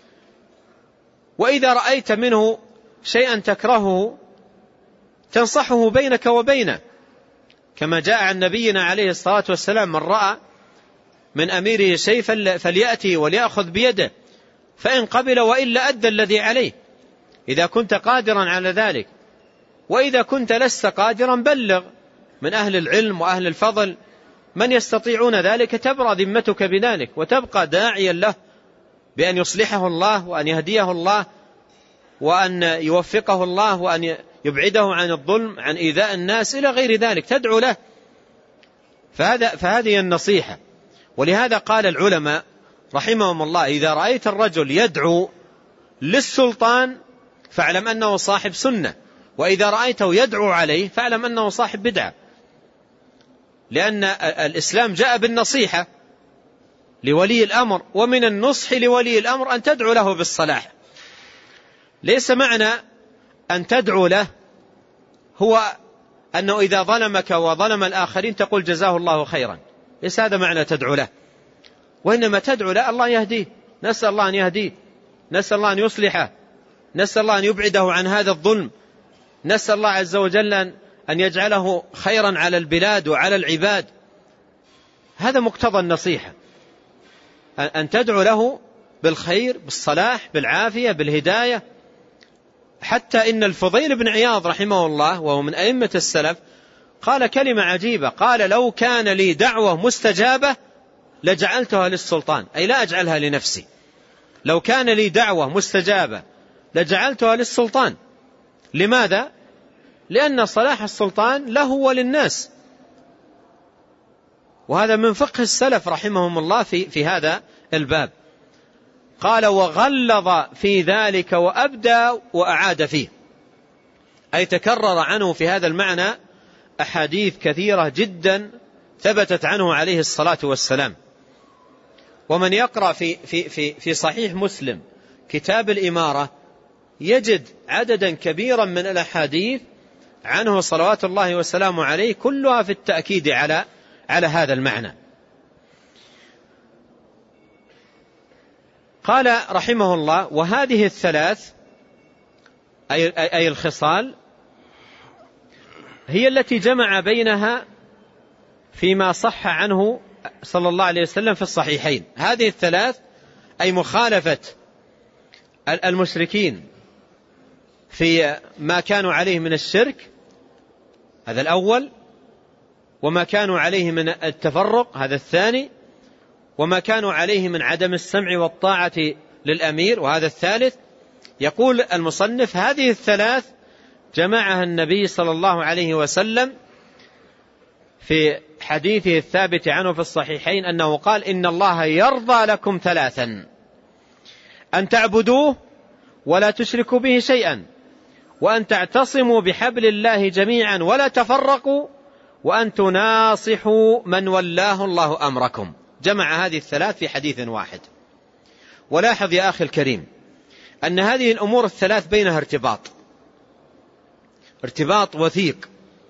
وإذا رأيت منه شيئا تكرهه تنصحه بينك وبينه، كما جاء عن نبينا عليه الصلاة والسلام من رأى من أميره شيء فليأتي وليأخذ بيده فإن قبل وإلا أدى الذي عليه، إذا كنت قادرا على ذلك. وإذا كنت لست قادرا بلغ من أهل العلم وأهل الفضل من يستطيعون ذلك، تبرأ ذمتك بذلك وتبقى داعيا له بأن يصلحه الله وأن يهديه الله وأن يوفقه الله وأن يبعده عن الظلم عن إيذاء الناس إلى غير ذلك، تدعو له. فهذه النصيحة. ولهذا قال العلماء رحمهم الله إذا رأيت الرجل يدعو للسلطان فاعلم أنه صاحب سنة، وإذا رأيته يدعو عليه فاعلم أنه صاحب بدعة. لأن الإسلام جاء بالنصيحة لولي الأمر، ومن النصح لولي الأمر أن تدعو له بالصلاح. ليس معنى أن تدعو له هو أنه إذا ظلمك وظلم الآخرين تقول جزاه الله خيرا، ليس هذا معنى تدعو له، وإنما تدعو له الله يهديه، نسأل الله أن يهديه، نسأل الله أن يصلحه، نسأل الله أن يبعده عن هذا الظلم، نسأل الله عز وجل أن يجعله خيرا على البلاد وعلى العباد. هذا مقتضى النصيحة، أن تدعو له بالخير، بالصلاح، بالعافية، بالهداية. حتى إن الفضيل بن عياض رحمه الله وهو من أئمة السلف قال كلمة عجيبة، قال لو كان لي دعوة مستجابة لجعلتها للسلطان، أي لا أجعلها لنفسي، لو كان لي دعوة مستجابة لجعلتها للسلطان. لماذا؟ لأن صلاح السلطان له وللناس، وهذا من فقه السلف رحمهم الله في هذا الباب. قال وغلظ في ذلك وأبدى وأعاد فيه، أي تكرر عنه في هذا المعنى أحاديث كثيرة جدا ثبتت عنه عليه الصلاة والسلام. ومن يقرأ في صحيح مسلم كتاب الإمارة يجد عددا كبيرا من الأحاديث عنه صلوات الله وسلامه عليه، كلها في التأكيد على هذا المعنى. قال رحمه الله وهذه الثلاث أي الخصال هي التي جمع بينها فيما صح عنه صلى الله عليه وسلم في الصحيحين. هذه الثلاث أي مخالفة المشركين في ما كانوا عليه من الشرك، هذا الأول، وما كانوا عليه من التفرق، هذا الثاني، وما كانوا عليه من عدم السمع والطاعة للأمير، وهذا الثالث. يقول المصنف هذه الثلاث جمعها النبي صلى الله عليه وسلم في حديثه الثابت عنه في الصحيحين أنه قال إن الله يرضى لكم ثلاثا: أن تعبدوه ولا تشركوا به شيئا، وأن تعتصموا بحبل الله جميعا ولا تفرقوا، وأن تناصحوا من ولاه الله أمركم. جمع هذه الثلاث في حديث واحد. ولاحظ يا أخي الكريم أن هذه الأمور الثلاث بينها ارتباط وثيق.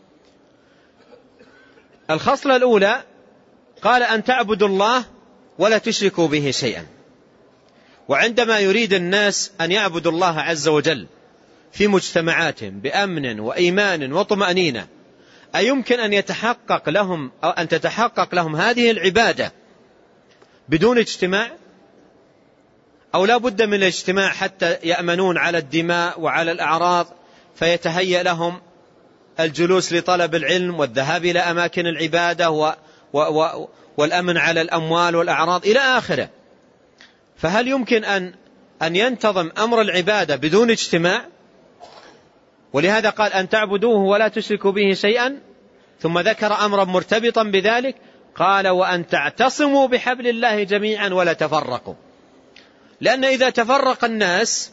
الخصلة الأولى قال أن تعبدوا الله ولا تشركوا به شيئا. وعندما يريد الناس أن يعبدوا الله عز وجل في مجتمعاتهم بأمن وإيمان وطمأنينة، أيمكن أن يتحقق لهم أو أن تتحقق لهم هذه العبادة بدون اجتماع؟ أو لا بد من الاجتماع حتى يأمنون على الدماء وعلى الأعراض، فيتهيأ لهم الجلوس لطلب العلم والذهاب إلى أماكن العبادة والأمن على الأموال والأعراض إلى آخره. فهل يمكن أن ينتظم أمر العبادة بدون اجتماع؟ ولهذا قال أن تعبدوه ولا تشركوا به شيئا، ثم ذكر أمرا مرتبطا بذلك قال وأن تعتصموا بحبل الله جميعا ولا تفرقوا. لأن إذا تفرق الناس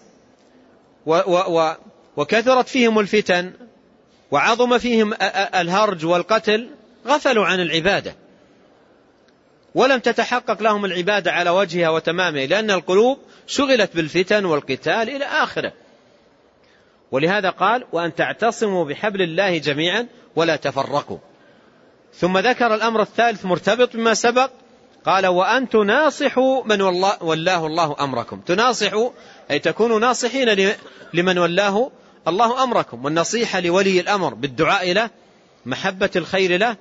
وكثرت فيهم الفتن وعظم فيهم الهرج والقتل غفلوا عن العبادة، ولم تتحقق لهم العبادة على وجهها وتمامها، لأن القلوب شغلت بالفتن والقتال إلى آخره. ولهذا قال وأن تعتصموا بحبل الله جميعا ولا تفرقوا. ثم ذكر الأمر الثالث مرتبط بما سبق، قال وأن تناصحوا من ولاه الله أمركم. تناصحوا أي تكونوا ناصحين لمن ولاه الله أمركم. والنصيحة لولي الأمر بالدعاء له، محبة الخير له،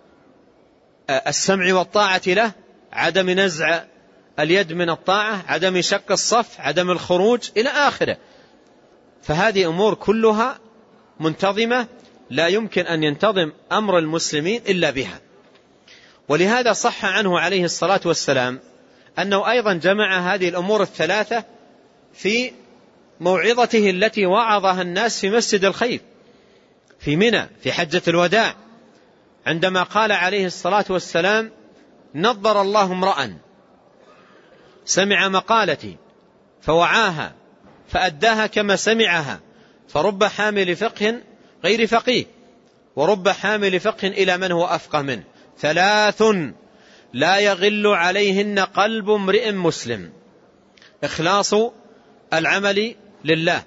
السمع والطاعة له، عدم نزع اليد من الطاعة، عدم شق الصف، عدم الخروج إلى آخره. فهذه أمور كلها منتظمة، لا يمكن أن ينتظم أمر المسلمين إلا بها. ولهذا صح عنه عليه الصلاة والسلام أنه أيضا جمع هذه الأمور الثلاثة في موعظته التي وعظها الناس في مسجد الخيف في منى في حجة الوداع، عندما قال عليه الصلاة والسلام نظر الله امرأ سمع مقالتي فوعاها فأداها كما سمعها، فرب حامل فقه غير فقيه، ورب حامل فقه إلى من هو أفقه منه، ثلاث لا يغل عليهن قلب امرئ مسلم: إخلاص العمل لله،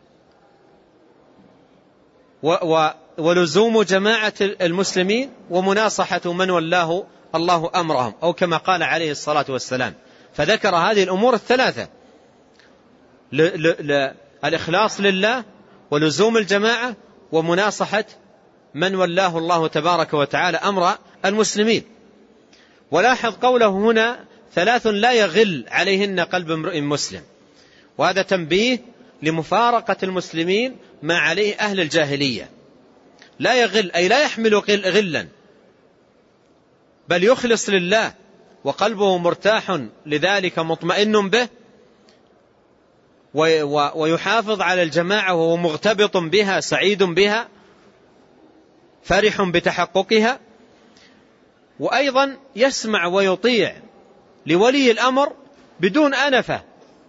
ولزوم جماعة المسلمين، ومناصحة من والله الله أمرهم، أو كما قال عليه الصلاة والسلام. فذكر هذه الأمور الثلاثة: الإخلاص لله، ولزوم الجماعة، ومناصحة من والله الله تبارك وتعالى أمر المسلمين. ولاحظ قوله هنا: ثلاث لا يغل عليهن قلب امرئ مسلم، وهذا تنبيه لمفارقة المسلمين ما عليه أهل الجاهلية. لا يغل أي لا يحمل غلا، بل يخلص لله وقلبه مرتاح لذلك مطمئن به، ويحافظ على الجماعة وهو مغتبط بها سعيد بها فرح بتحققها. وأيضا يسمع ويطيع لولي الأمر بدون أنفة،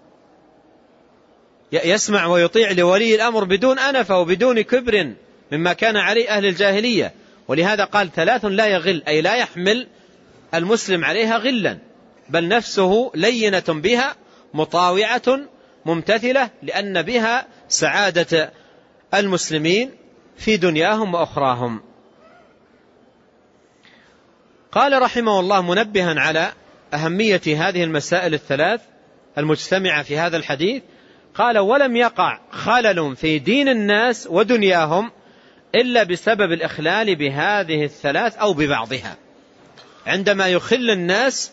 يسمع ويطيع لولي الأمر بدون أنفة وبدون كبر مما كان عليه أهل الجاهلية. ولهذا قال: ثلاث لا يغل، أي لا يحمل المسلم عليها غلا، بل نفسه لينة بها مطاوعة ممتثلة، لأن بها سعادة المسلمين في دنياهم وأخراهم. قال رحمه الله منبها على أهمية هذه المسائل الثلاث المجتمعة في هذا الحديث، قال: ولم يقع خلل في دين الناس ودنياهم إلا بسبب الإخلال بهذه الثلاث أو ببعضها. عندما يخل الناس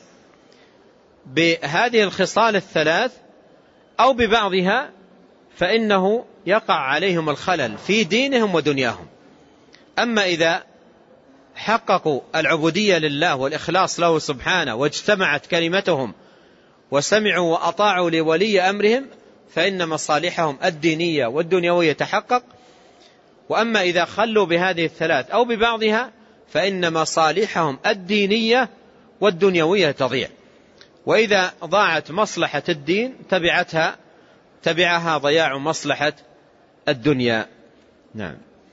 بهذه الخصال الثلاث أو ببعضها فإنه يقع عليهم الخلل في دينهم ودنياهم. أما إذا حققوا العبودية لله والإخلاص له سبحانه، واجتمعت كلمتهم وسمعوا وأطاعوا لولي أمرهم، فإن مصالحهم الدينية والدنيوية تحقق. وأما إذا خلوا بهذه الثلاث أو ببعضها فإن مصالحهم الدينية والدنيوية تضيع، وإذا ضاعت مصلحة الدين تبعها ضياع مصلحة الدنيا. نعم.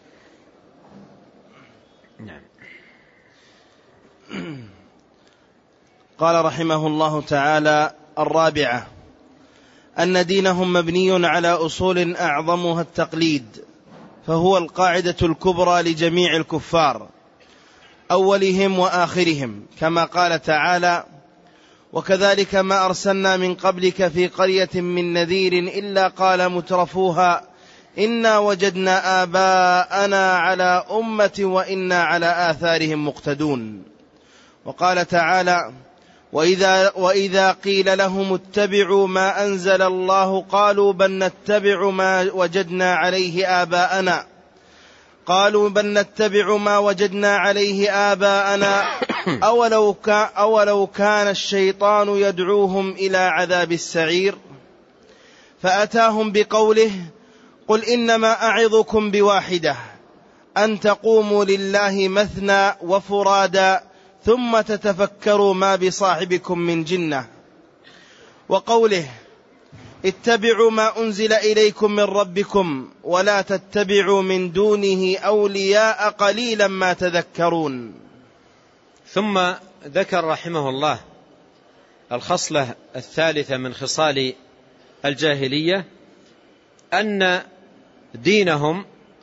قال رحمه الله تعالى: الرابعة أن دينهم مبني على أصول أعظمها التقليد، فهو القاعدة الكبرى لجميع الكفار أولهم وآخرهم، كما قال تعالى: وكذلك ما أرسلنا من قبلك في قرية من نذير إلا قال مترفوها إنا وجدنا آباءنا على أمة وإنا على آثارهم مقتدون. وقال تعالى: وإذا قيل لهم اتبعوا ما أنزل الله قالوا بل نتبع ما وجدنا عليه آباءنا أولو كان الشيطان يدعوهم إلى عذاب السعير. فأتاهم بقوله: قل إنما أعظكم بواحدة أن تقوموا لله مثنى وفرادا ثم تتفكروا ما بصاحبكم من جنة. وقوله: اتبعوا ما أنزل إليكم من ربكم ولا تتبعوا من دونه أولياء قليلا ما تذكرون. ثم ذكر رحمه الله الخصلة الثالثة من خصال الجاهلية، أن دينهم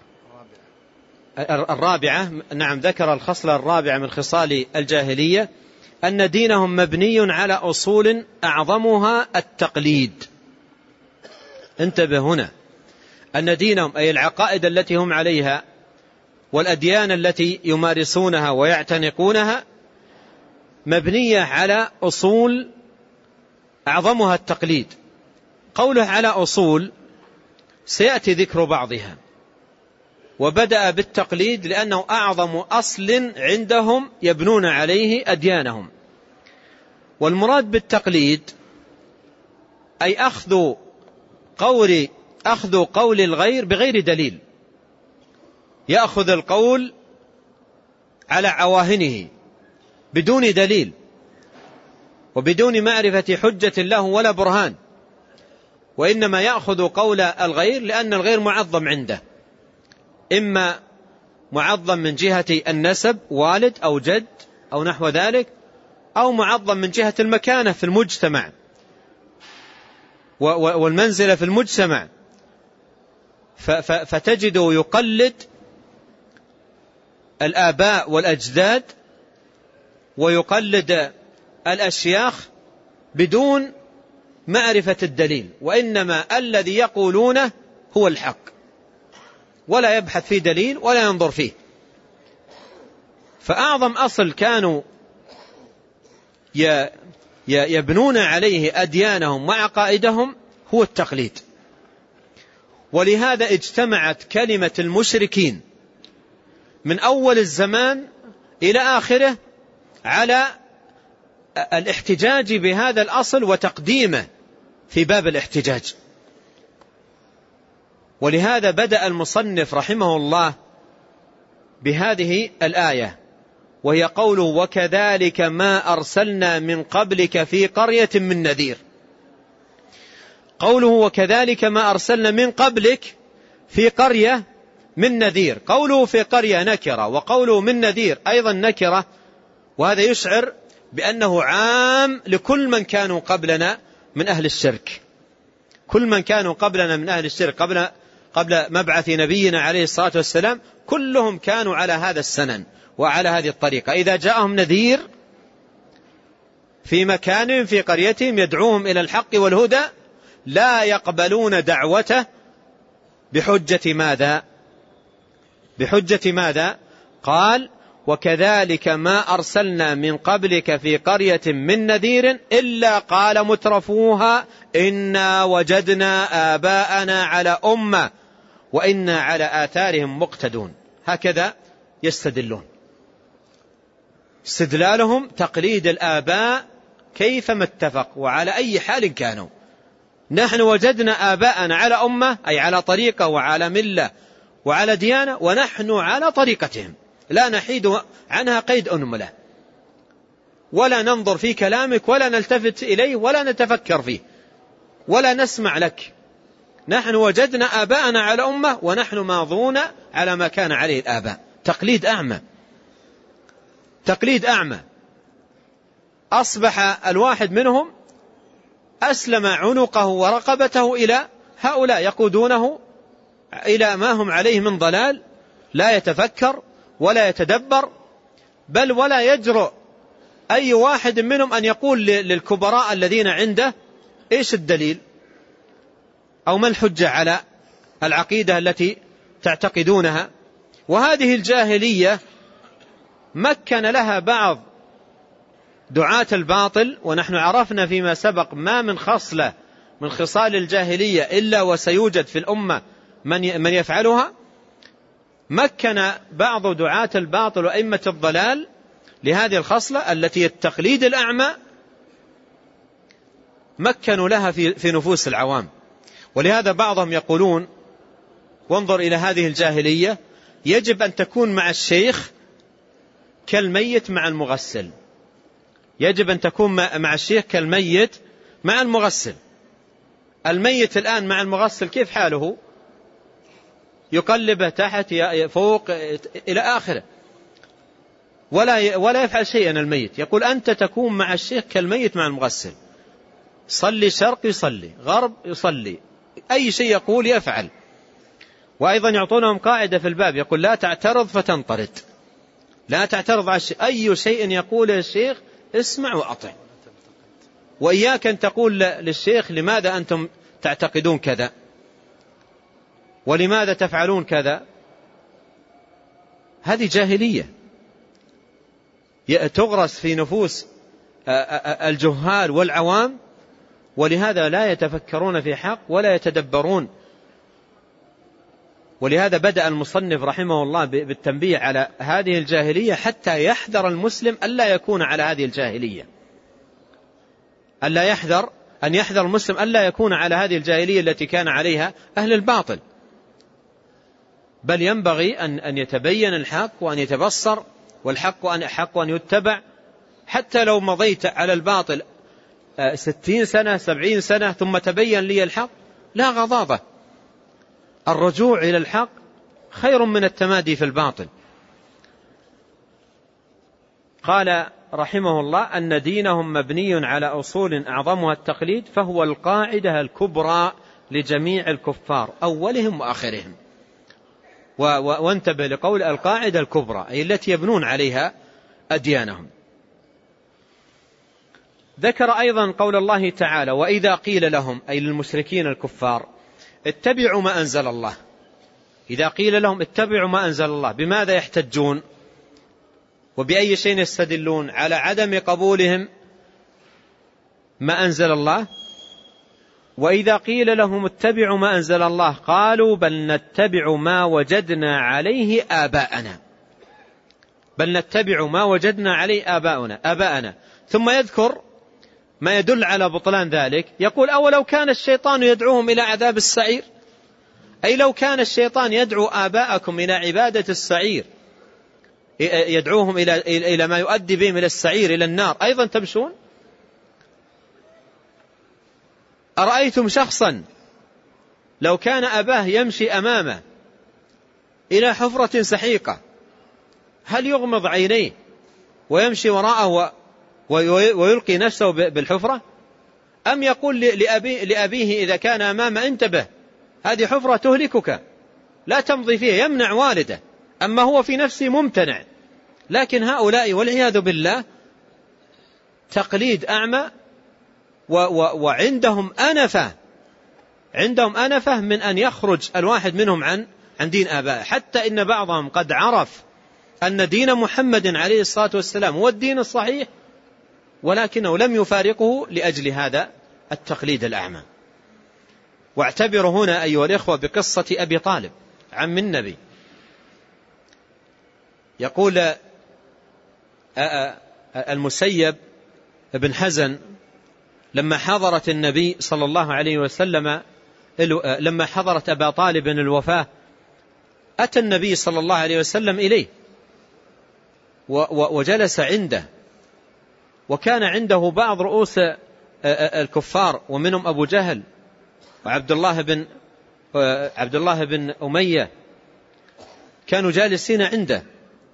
الرابعة، نعم، ذكر الخصلة الرابعة من خصال الجاهلية، أن دينهم مبني على أصول أعظمها التقليد. انتبه هنا، أن دينهم أي العقائد التي هم عليها والأديان التي يمارسونها ويعتنقونها مبنية على أصول أعظمها التقليد. قوله على أصول سيأتي ذكر بعضها، وبدأ بالتقليد لأنه أعظم أصل عندهم يبنون عليه أديانهم. والمراد بالتقليد أي أخذ قول الغير بغير دليل، يأخذ القول على عواهنه بدون دليل وبدون معرفة حجة له ولا برهان، وإنما يأخذ قول الغير لأن الغير معظم عنده، إما معظم من جهة النسب والد أو جد أو نحو ذلك، أو معظم من جهة المكانة في المجتمع والمنزلة في المجتمع، فتجده يقلد الآباء والأجداد ويقلد الأشياخ بدون معرفة الدليل، وإنما الذي يقولونه هو الحق، ولا يبحث في دليل ولا ينظر فيه. فأعظم أصل كانوا يبنون عليه أديانهم وعقائدهم هو التقليد. ولهذا اجتمعت كلمة المشركين من أول الزمان إلى آخره على الاحتجاج بهذا الأصل وتقديمه في باب الاحتجاج. ولهذا بدأ المصنف رحمه الله بهذه الآية، وهي قوله: وكذلك ما أرسلنا من قبلك في قرية من نذير. قوله وكذلك ما أرسلنا من قبلك في قرية من نذير، قوله في قرية نكرة، وقوله من نذير أيضا نكرة، وهذا يشعر بأنه عام لكل من كانوا قبلنا من أهل الشرك. كل من كانوا قبلنا من أهل الشرك قبل مبعث نبينا عليه الصلاة والسلام كلهم كانوا على هذا السنن وعلى هذه الطريقة. إذا جاءهم نذير في مكانهم في قريتهم يدعوهم إلى الحق والهدى لا يقبلون دعوته بحجة ماذا؟ بحجة ماذا؟ قال: وكذلك ما أرسلنا من قبلك في قرية من نذير إلا قال مترفوها إنا وجدنا آباءنا على أمة وإنا على آثارهم مقتدون. هكذا يستدلون، استدلالهم تقليد الآباء كيفما اتفق وعلى أي حال كانوا. نحن وجدنا آباءنا على أمة، أي على طريقة وعلى ملة وعلى ديانة، ونحن على طريقتهم لا نحيد عنها قيد أنملة، ولا ننظر في كلامك ولا نلتفت إليه ولا نتفكر فيه ولا نسمع لك. نحن وجدنا آباءنا على أمة ونحن ماضون على ما كان عليه الآباء. تقليد أعمى، تقليد أعمى. أصبح الواحد منهم أسلم عنقه ورقبته إلى هؤلاء يقودونه إلى ما هم عليه من ضلال، لا يتفكر ولا يتدبر، بل ولا يجرؤ أي واحد منهم أن يقول للكبراء الذين عنده إيش الدليل أو ما الحجة على العقيدة التي تعتقدونها. وهذه الجاهلية مكن لها بعض دعاة الباطل، ونحن عرفنا فيما سبق ما من خصلة من خصال الجاهلية إلا وسيوجد في الأمة من يفعلها. مكن بعض دعاة الباطل وأئمة الضلال لهذه الخصلة التي التقليد الأعمى مكنوا لها في نفوس العوام. ولهذا بعضهم يقولون: وانظر إلى هذه الجاهلية، يجب أن تكون مع الشيخ كالميت مع المغسل. يجب أن تكون مع الشيخ كالميت مع المغسل. الميت الآن مع المغسل كيف حاله؟ يقلبه تحت فوق إلى آخره، ولا يفعل شيئا الميت. يقول أنت تكون مع الشيخ كالميت مع المغسل، صلي شرق يصلي، غرب يصلي، أي شيء يقول يفعل. وأيضا يعطونهم قاعدة في الباب، يقول لا تعترض فتنطرد، لا تعترض على الشيء، أي شيء يقوله الشيخ اسمع وأطع، وإياك أن تقول للشيخ لماذا أنتم تعتقدون كذا ولماذا تفعلون كذا. هذه جاهلية تغرس في نفوس الجهال والعوام، ولهذا لا يتفكرون في حق ولا يتدبرون. ولهذا بدأ المصنف رحمه الله بالتنبيه على هذه الجاهلية حتى يحذر المسلم ألا يكون على هذه الجاهلية، أن يحذر المسلم ألا يكون على هذه الجاهلية التي كان عليها أهل الباطل، بل ينبغي أن يتبين الحق وأن يتبصر، والحق أحق أن يتبع. حتى لو مضيت على الباطل 60 سنة 70 سنة ثم تبين لي الحق لا غضاضة. الرجوع إلى الحق خير من التمادي في الباطل. قال رحمه الله أن دينهم مبني على أصول أعظمها التقليد، فهو القاعدة الكبرى لجميع الكفار أولهم وآخرهم. وانتبه لقول القاعدة الكبرى، أي التي يبنون عليها أديانهم. ذكر أيضا قول الله تعالى: وإذا قيل لهم، أي للمشركين الكفار، اتبعوا ما أنزل الله. إذا قيل لهم اتبعوا ما أنزل الله، بماذا يحتجون وبأي شيء يستدلون على عدم قبولهم ما أنزل الله؟ وإذا قيل لهم اتبعوا ما أنزل الله قالوا بل نتبع ما وجدنا عليه آباءنا. بل نتبع ما وجدنا عليه آباءنا. ثم يذكر ما يدل على بطلان ذلك، يقول: أولو كان الشيطان يدعوهم إلى عذاب السعير، أي لو كان الشيطان يدعو آباءكم إلى عبادة السعير، يدعوهم إلى ما يؤدي بهم إلى السعير، إلى النار، أيضا تمشون؟ أرأيتم شخصا لو كان أباه يمشي أمامه إلى حفرة سحيقة، هل يغمض عينيه ويمشي وراءه ويلقي نفسه بالحفرة؟ أم يقول لأبيه إذا كان أمامه: انتبه، هذه حفرة تهلكك، لا تمضي فيها، يمنع والده. أما هو في نفسه ممتنع. لكن هؤلاء والعياذ بالله تقليد أعمى، وعندهم أنفة من أن يخرج الواحد منهم عن دين آبائه، حتى إن بعضهم قد عرف أن دين محمد عليه الصلاة والسلام هو الدين الصحيح، ولكنه لم يفارقه لأجل هذا التقليد الأعمى. واعتبروا هنا أيها الإخوة بقصة أبي طالب عم النبي. يقول المسيب بن حزن: لما حضرت النبي صلى الله عليه وسلم، لما حضرت أبا طالب الوفاة، أتى النبي صلى الله عليه وسلم إليه وجلس عنده، وكان عنده بعض رؤوس الكفار، ومنهم أبو جهل وعبد الله بن أمية، كانوا جالسين عنده.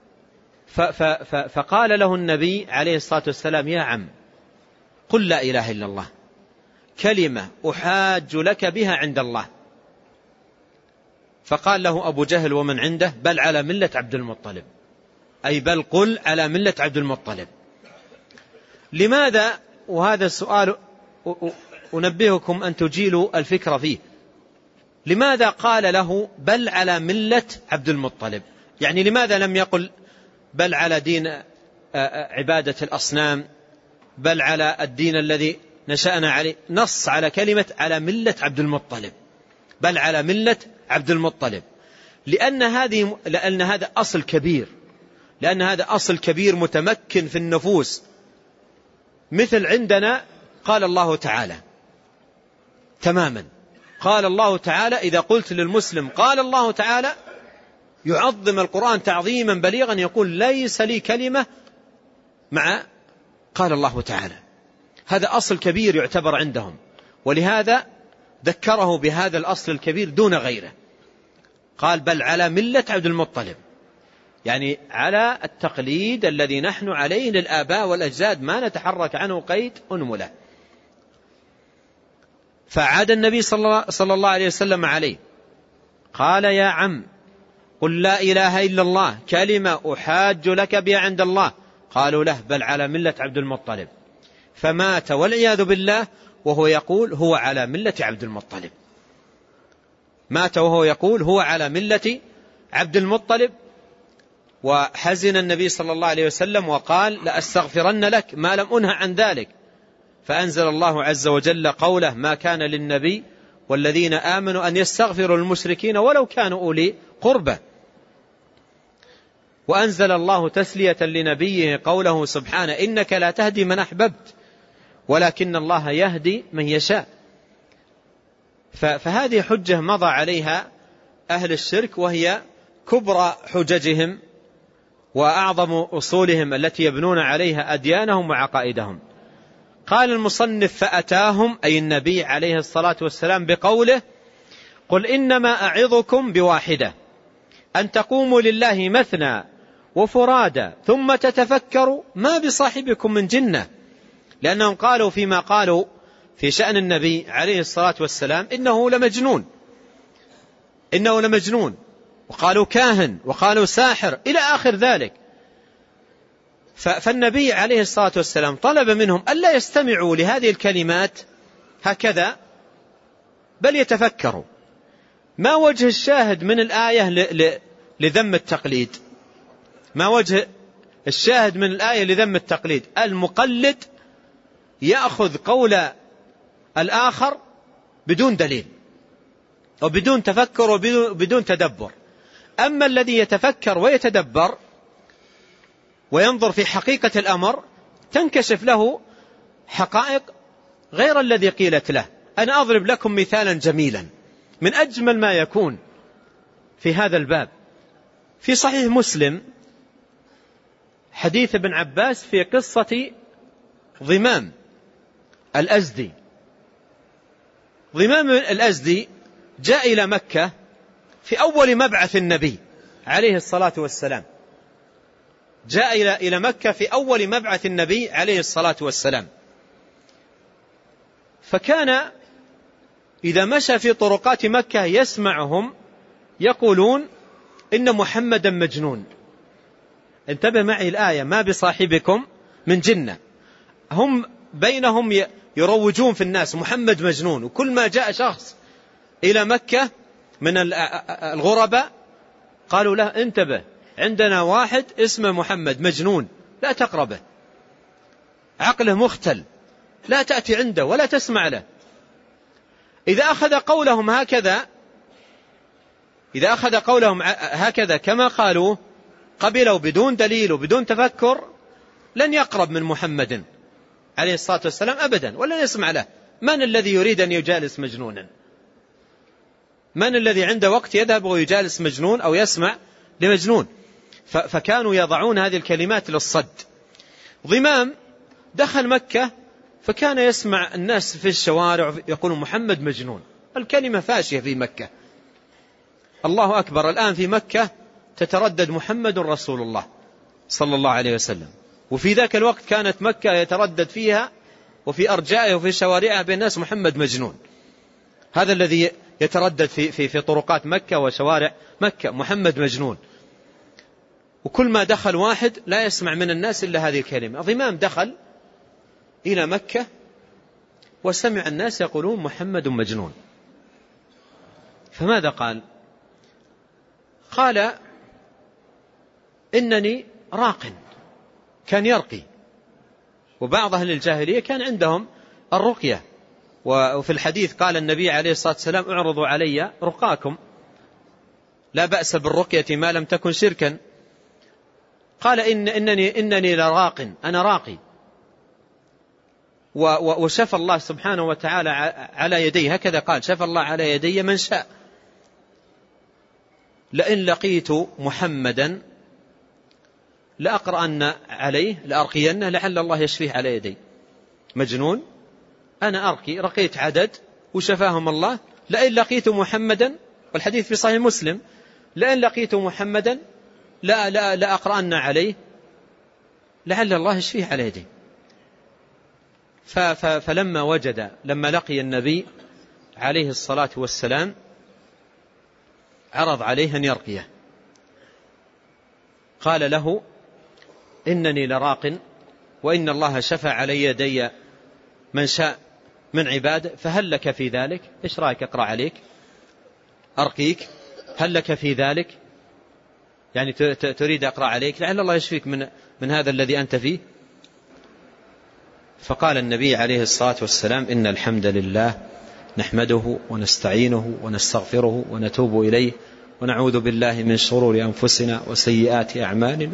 فقال له النبي عليه الصلاة والسلام: يا عم، قل لا إله إلا الله، كلمة أحاج لك بها عند الله. فقال له أبو جهل ومن عنده: بل على ملة عبد المطلب، أي بل قل على ملة عبد المطلب. لماذا؟ وهذا السؤال أنبهكم أن تجيلوا الفكرة فيه. لماذا قال له بل على ملة عبد المطلب؟ يعني لماذا لم يقل بل على دين عبادة الأصنام، بل على الدين الذي نشأنا عليه؟ نص على كلمة على ملة عبد المطلب، بل على ملة عبد المطلب، لأن هذا أصل كبير، لأن هذا أصل كبير متمكن في النفوس. مثل عندنا قال الله تعالى تماما، قال الله تعالى، إذا قلت للمسلم قال الله تعالى يعظم القرآن تعظيما بليغا، يقول ليس لي كلمة مع قال الله تعالى. هذا أصل كبير يعتبر عندهم، ولهذا ذكره بهذا الأصل الكبير دون غيره. قال بل على ملة عبد المطلب، يعني على التقليد الذي نحن عليه للآباء والأجداد، ما نتحرك عنه قيد أنملة. فعاد النبي صلى الله عليه وسلم عليه، قال: يا عم، قل لا إله إلا الله، كلمة أحاج لك بها عند الله. قالوا له: بل على ملة عبد المطلب. فمات والعياذ بالله وهو يقول هو على ملة عبد المطلب. مات وهو يقول هو على ملة عبد المطلب. وحزن النبي صلى الله عليه وسلم وقال: لأستغفرن لك ما لم أنه عن ذلك. فأنزل الله عز وجل قوله: ما كان للنبي والذين آمنوا أن يستغفروا للمشركين ولو كانوا أولي قربى. وأنزل الله تسلية لنبيه قوله سبحانه: إنك لا تهدي من أحببت ولكن الله يهدي من يشاء. فهذه حجة مضى عليها أهل الشرك، وهي كبرى حججهم وأعظم أصولهم التي يبنون عليها أديانهم وعقائدهم. قال المصنف: فأتاهم، أي النبي عليه الصلاة والسلام، بقوله: قل إنما أعظكم بواحدة، أن تقوموا لله مثنى وفرادى ثم تتفكروا ما بصاحبكم من جنة. لأنهم قالوا فيما قالوا في شأن النبي عليه الصلاة والسلام إنه لمجنون، وقالوا كاهن، وقالوا ساحر، إلى آخر ذلك. فالنبي عليه الصلاة والسلام طلب منهم ألا يستمعوا لهذه الكلمات هكذا، بل يتفكروا. ما وجه الشاهد من الآية لذم التقليد؟ ما وجه الشاهد من الآية لذم التقليد؟ المقلد يأخذ قول الآخر بدون دليل وبدون تفكر وبدون تدبر. أما الذي يتفكر ويتدبر وينظر في حقيقة الأمر تنكشف له حقائق غير الذي قيلت له. أنا أضرب لكم مثالا جميلا من أجمل ما يكون في هذا الباب. في صحيح مسلم حديث ابن عباس في قصة ضمام الأزدي. ضمام الأزدي جاء إلى مكة في أول مبعث النبي عليه الصلاة والسلام، جاء إلى مكة في أول مبعث النبي عليه الصلاة والسلام. فكان إذا مشى في طرقات مكة يسمعهم يقولون إن محمدا مجنون. انتبه معي الآية ما بصاحبكم من جنة. هم بينهم يروجون في الناس محمد مجنون، وكل ما جاء شخص إلى مكة من الغرباء قالوا له انتبه عندنا واحد اسمه محمد مجنون لا تقربه، عقله مختل، لا تأتي عنده ولا تسمع له. إذا أخذ قولهم هكذا كما قالوا قبلوا بدون دليل وبدون تفكر، لن يقرب من محمد عليه الصلاة والسلام أبدا ولن يسمع له. من الذي يريد أن يجالس مجنونا؟ من الذي عنده وقت يذهب ويجالس مجنون أو يسمع لمجنون؟ فكانوا يضعون هذه الكلمات للصد. ضمام دخل مكة فكان يسمع الناس في الشوارع يقولون محمد مجنون. الكلمة فاشية في مكة. الله أكبر، الآن في مكة تتردد محمد رسول الله صلى الله عليه وسلم، وفي ذاك الوقت كانت مكة يتردد فيها وفي أرجائها وفي شوارعها بين الناس محمد مجنون. هذا الذي يتردد في طرقات مكة وشوارع مكة، محمد مجنون. وكل ما دخل واحد لا يسمع من الناس إلا هذه الكلمة. ضمام دخل إلى مكة وسمع الناس يقولون محمد مجنون، فماذا قال؟ قال إنني راق. كان يرقي، وبعض أهل الجاهلية كان عندهم الرقية. وفي الحديث قال النبي عليه الصلاة والسلام اعرضوا علي رقاكم، لا بأس بالرقية ما لم تكن شركا. قال إنني لراق، أنا راقي. وشفى الله سبحانه وتعالى على يدي، هكذا قال شفى الله على يدي من شاء. لئن لقيت محمدا لأقرأن عليه لأرقينه لعل الله يشفيه على يدي. مجنون أنا أرقي، رقيت عدد وشفاهم الله. لئن لقيت محمدا، والحديث في صحيح مسلم، لئن لقيت محمدا لا أقرأن عليه لعل الله يشفيه على يدي. لما لقي النبي عليه الصلاة والسلام عرض عليه أن يرقيه. قال له إنني لراق وإن الله شفى على يدي من شاء من عباده، فهل لك في ذلك؟ إيش رأيك أقرأ عليك أرقيك؟ هل لك في ذلك؟ يعني تريد أقرأ عليك لعل الله يشفيك من هذا الذي أنت فيه. فقال النبي عليه الصلاة والسلام إن الحمد لله نحمده ونستعينه ونستغفره ونتوب إليه ونعوذ بالله من شرور أنفسنا وسيئات أعمالنا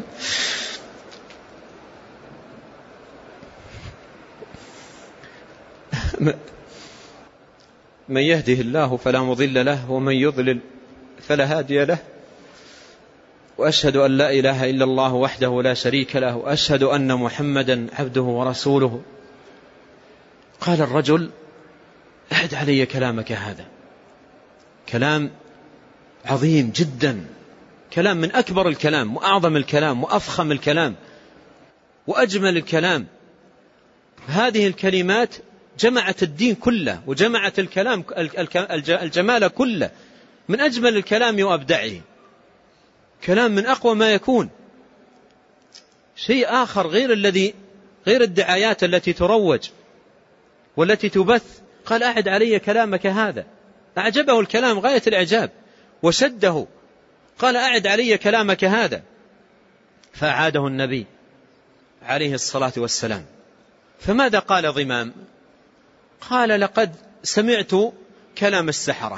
من يهده الله فلا مضل له ومن يضلل فلا هادي له، وأشهد أن لا إله إلا الله وحده لا شريك له، وأشهد أن محمدا عبده ورسوله. قال الرجل أعد علي كلامك هذا، كلام عظيم جدا كلام من أكبر الكلام وأعظم الكلام وأفخم الكلام وأجمل الكلام. هذه الكلمات جمعت الدين كله وجمعت الكلام الجمال كله، من أجمل الكلام وأبدعه، كلام من أقوى ما يكون. شيء آخر غير الدعايات التي تروج والتي تبث. قال أعد علي كلامك هذا، أعجبه الكلام غاية الإعجاب وشده، قال أعد علي كلامك هذا، فأعاده النبي عليه الصلاة والسلام. فماذا قال ضمام؟ قال لقد سمعت كلام السحرة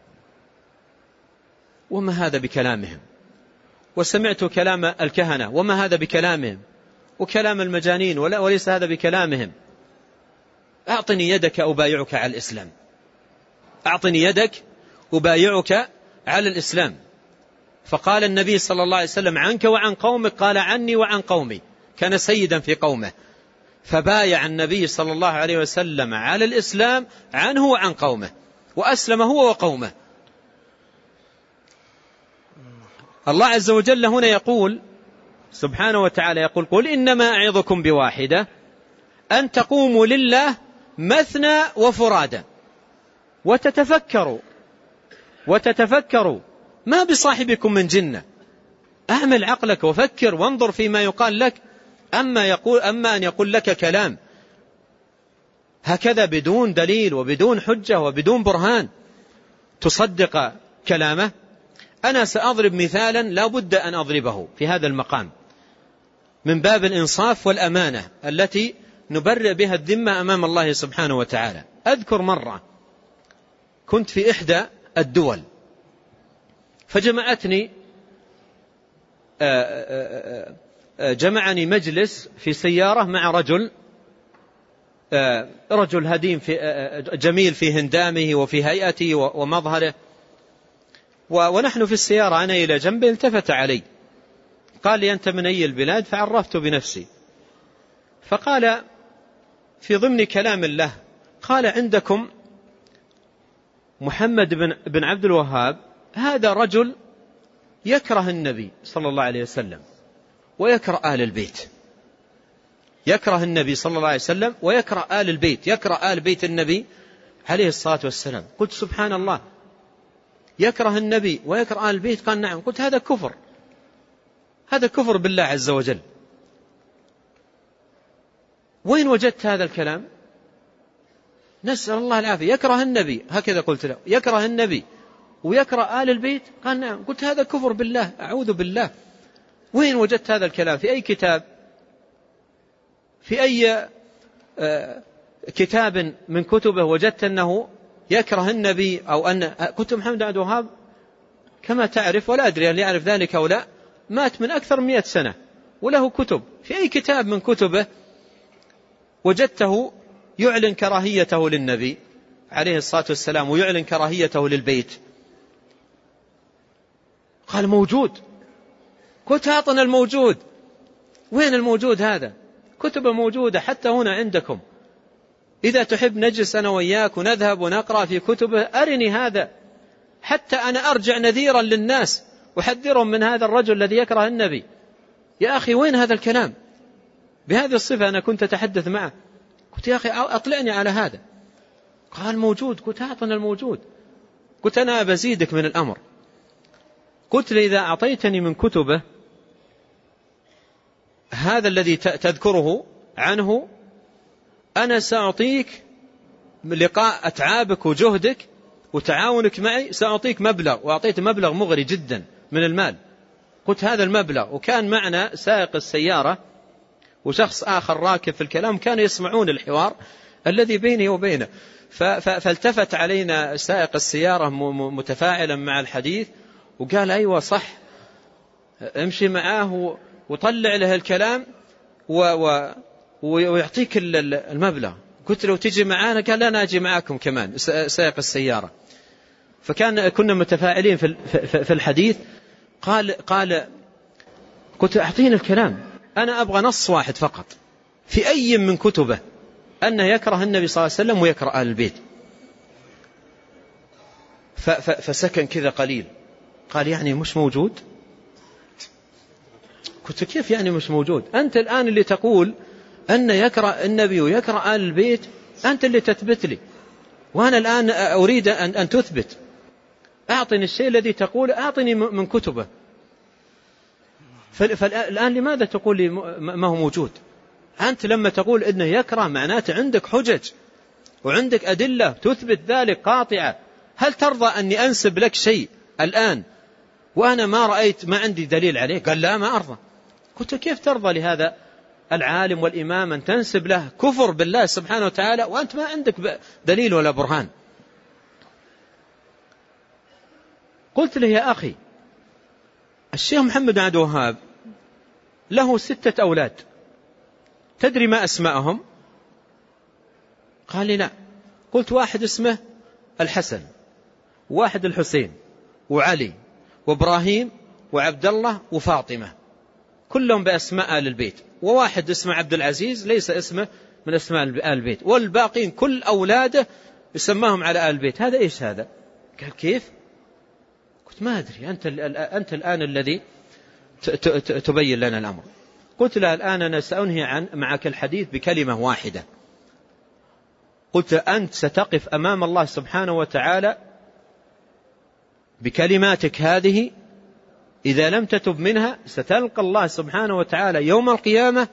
وما هذا بكلامهم، وسمعت كلام الكهنة وما هذا بكلامهم، وكلام المجانين وليس هذا بكلامهم. أعطني يدك أبايعك على الإسلام، أعطني يدك أبايعك على الإسلام. فقال النبي صلى الله عليه وسلم عنك وعن قومك؟ قال عني وعن قومي. كان سيدا في قومه، فبايع النبي صلى الله عليه وسلم على الإسلام عنه وعن قومه، وأسلم هو وقومه. الله عز وجل هنا يقول سبحانه وتعالى، يقول قل إنما أعظكم بواحدة أن تقوموا لله مثنى وفرادا وتتفكروا ما بصاحبكم من جنة. أعمل عقلك وفكر وانظر فيما يقال لك، أما أن يقول لك كلام هكذا بدون دليل وبدون حجة وبدون برهان تصدق كلامه. أنا سأضرب مثالا لا بد أن أضربه في هذا المقام من باب الإنصاف والأمانة التي نبرئ بها الذمة أمام الله سبحانه وتعالى. أذكر مرة كنت في إحدى الدول، جمعني مجلس في سيارة مع رجل هديم جميل في هندامه وفي هيئته ومظهره، ونحن في السيارة أنا إلى جنبه، التفت علي قال لي أنت من أي البلاد؟ فعرفت بنفسي، فقال في ضمن كلام الله، قال عندكم محمد بن عبد الوهاب، هذا رجل يكره النبي صلى الله عليه وسلم ويكره آل البيت، يكره النبي صلى الله عليه وسلم ويكره آل البيت، يكره آل بيت النبي عليه الصلاة والسلام. قلت سبحان الله، يكره النبي ويكره آل البيت؟ قال نعم. قلت هذا كفر، هذا كفر بالله عز وجل. وين وجدت هذا الكلام؟ نسأل الله العافية. يكره النبي، هكذا قلت له، يكره النبي ويكره آل البيت؟ قال نعم. قلت هذا كفر بالله، أعوذ بالله. وين وجدت هذا الكلام؟ في أي كتاب؟ في أي كتاب من كتبه وجدت أنه يكره النبي أو أن كتب محمد بن عبد الوهاب كما تعرف، ولا أدري هل يعرف ذلك أو لا، مات من أكثر من 100 سنة وله كتب. في أي كتاب من كتبه وجدته يعلن كراهيته للنبي عليه الصلاة والسلام ويعلن كراهيته للبيت؟ قال موجود. قلت أعطنا الموجود. وين الموجود هذا؟ كتب موجودة حتى هنا عندكم، إذا تحب نجلس أنا وإياك ونذهب ونقرأ في كتبه، أرني هذا حتى أنا أرجع نذيرا للناس وحذرهم من هذا الرجل الذي يكره النبي. يا أخي وين هذا الكلام بهذه الصفة؟ أنا كنت أتحدث معه، قلت يا أخي أطلعني على هذا. قال موجود. قلت أعطنا الموجود. قلت أنا بزيدك من الأمر. قلت لي إذا أعطيتني من كتبه هذا الذي تذكره عنه، أنا سأعطيك لقاء أتعابك وجهدك وتعاونك معي، سأعطيك مبلغ، وأعطيت مبلغ مغري جدا من المال. قلت هذا المبلغ، وكان معنا سائق السيارة وشخص آخر راكب في الكلام، كانوا يسمعون الحوار الذي بيني وبينه. فالتفت علينا سائق السيارة متفاعلا مع الحديث وقال أيوة صح، امشي معاه وطلع له الكلام ويعطيك المبلغ. قلت له تيجي معانا؟ قال لا أنا أجي معاكم كمان، سائق السيارة. كنا متفاعلين في الحديث. قال قلت أعطينا الكلام، أنا أبغى نص واحد فقط في أي من كتبه أنه يكره النبي صلى الله عليه وسلم ويكره آل البيت. فسكن كذا قليل، قال يعني مش موجود؟ قلت كيف يعني مش موجود؟ أنت الآن اللي تقول أن يكره النبي ويكره آل البيت، أنت اللي تثبت لي، وأنا الآن أريد أن تثبت. أعطني الشيء الذي تقول، أعطني من كتبه. فالآن لماذا تقول لي ما هو موجود؟ أنت لما تقول إنه يكره معناته عندك حجج وعندك أدلة تثبت ذلك قاطعة. هل ترضى أني أنسب لك شيء الآن وأنا ما رأيت، ما عندي دليل عليه؟ قال لا ما أرضى. قلت كيف ترضى لهذا العالم والإمام أن تنسب له كفر بالله سبحانه وتعالى وأنت ما عندك دليل ولا برهان؟ قلت له يا أخي الشيخ محمد بن عبد الوهاب له 6 أولاد، تدري ما أسماءهم؟ قال لي لا. قلت واحد اسمه الحسن، واحد الحسين، وعلي، وإبراهيم، وعبد الله، وفاطمة، كلهم بأسماء آل البيت. وواحد اسمه عبد العزيز ليس اسمه من أسماء آل البيت، والباقين كل أولاده يسماهم على آل البيت. هذا إيش هذا؟ قال كيف؟ قلت ما أدري، أنت الآن الذي تبين لنا الأمر. قلت له الآن أنا سأنهي معك الحديث بكلمة واحدة. قلت أنت ستقف أمام الله سبحانه وتعالى بكلماتك هذه، إذا لم تتب منها ستلقى الله سبحانه وتعالى يوم القيامة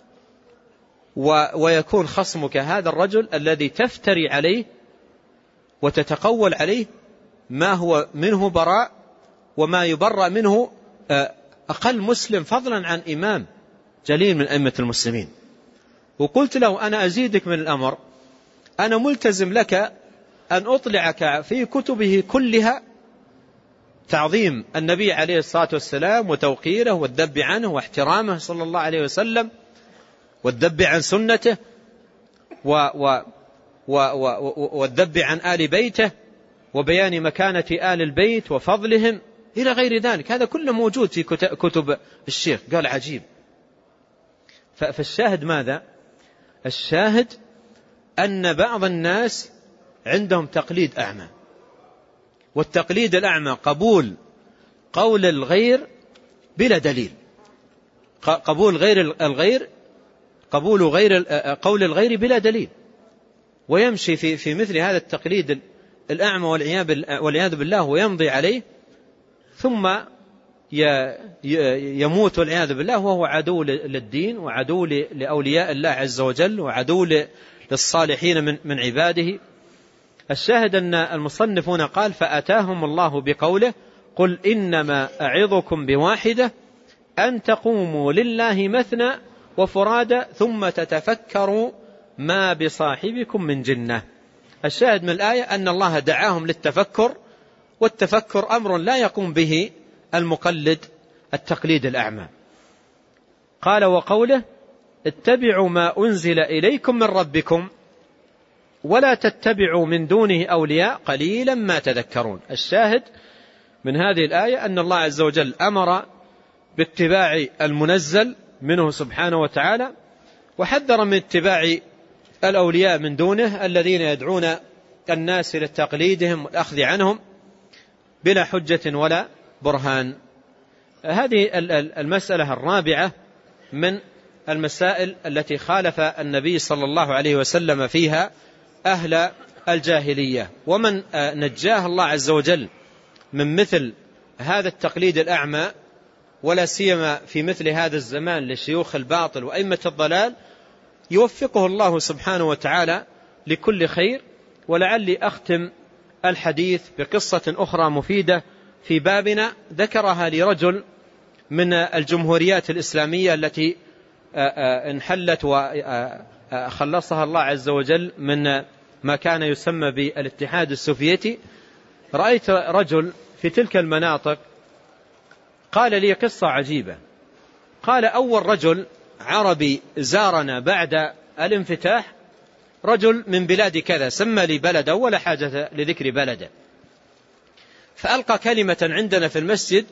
ويكون خصمك هذا الرجل الذي تفتري عليه وتتقول عليه ما هو منه براء وما يبرأ منه أقل مسلم، فضلا عن إمام جليل من أئمة المسلمين. وقلت له أنا أزيدك من الأمر، أنا ملتزم لك أن أطلعك في كتبه كلها تعظيم النبي عليه الصلاة والسلام وتوقيره والذب عنه واحترامه صلى الله عليه وسلم والذب عن سنته والذب عن آل بيته وبيان مكانة آل البيت وفضلهم إلى غير ذلك. هذا كله موجود في كتب الشيخ. قال عجيب. فالشاهد ماذا؟ الشاهد أن بعض الناس عندهم تقليد أعمى، والتقليد الأعمى قبول قول الغير بلا دليل، قبول قول الغير بلا دليل، ويمشي في مثل هذا التقليد الأعمى والعياذ بالله ويمضي عليه، ثم يموت والعياذ بالله وهو عدو للدين وعدو لأولياء الله عز وجل وعدو للصالحين من عباده. الشاهد أن المصنفون قال فأتاهم الله بقوله قل إنما أعظكم بواحدة أن تقوموا لله مثنى وفرادى ثم تتفكروا ما بصاحبكم من جنة. الشاهد من الآية أن الله دعاهم للتفكر، والتفكر أمر لا يقوم به المقلد التقليد الأعمى. قال وقوله اتبعوا ما أنزل إليكم من ربكم ولا تتبعوا من دونه أولياء قليلا ما تذكرون. الشاهد من هذه الآية أن الله عز وجل أمر باتباع المنزل منه سبحانه وتعالى، وحذر من اتباع الأولياء من دونه الذين يدعون الناس إلى تقليدهم والأخذ عنهم بلا حجة ولا برهان. هذه المسألة الرابعة من المسائل التي خالف النبي صلى الله عليه وسلم فيها أهل الجاهلية، ومن نجاه الله عز وجل من مثل هذا التقليد الأعمى، ولا سيما في مثل هذا الزمان لشيوخ الباطل وأئمة الضلال، يوفقه الله سبحانه وتعالى لكل خير. ولعلي أختم الحديث بقصة أخرى مفيدة في بابنا ذكرها لرجل من الجمهوريات الإسلامية التي انحلت وخلصها الله عز وجل من ما كان يسمى بالاتحاد السوفيتي. رأيت رجل في تلك المناطق قال لي قصة عجيبة. قال أول رجل عربي زارنا بعد الانفتاح رجل من بلاد كذا، سمى لي بلده ولا حاجة لذكر بلده، فألقى كلمة عندنا في المسجد،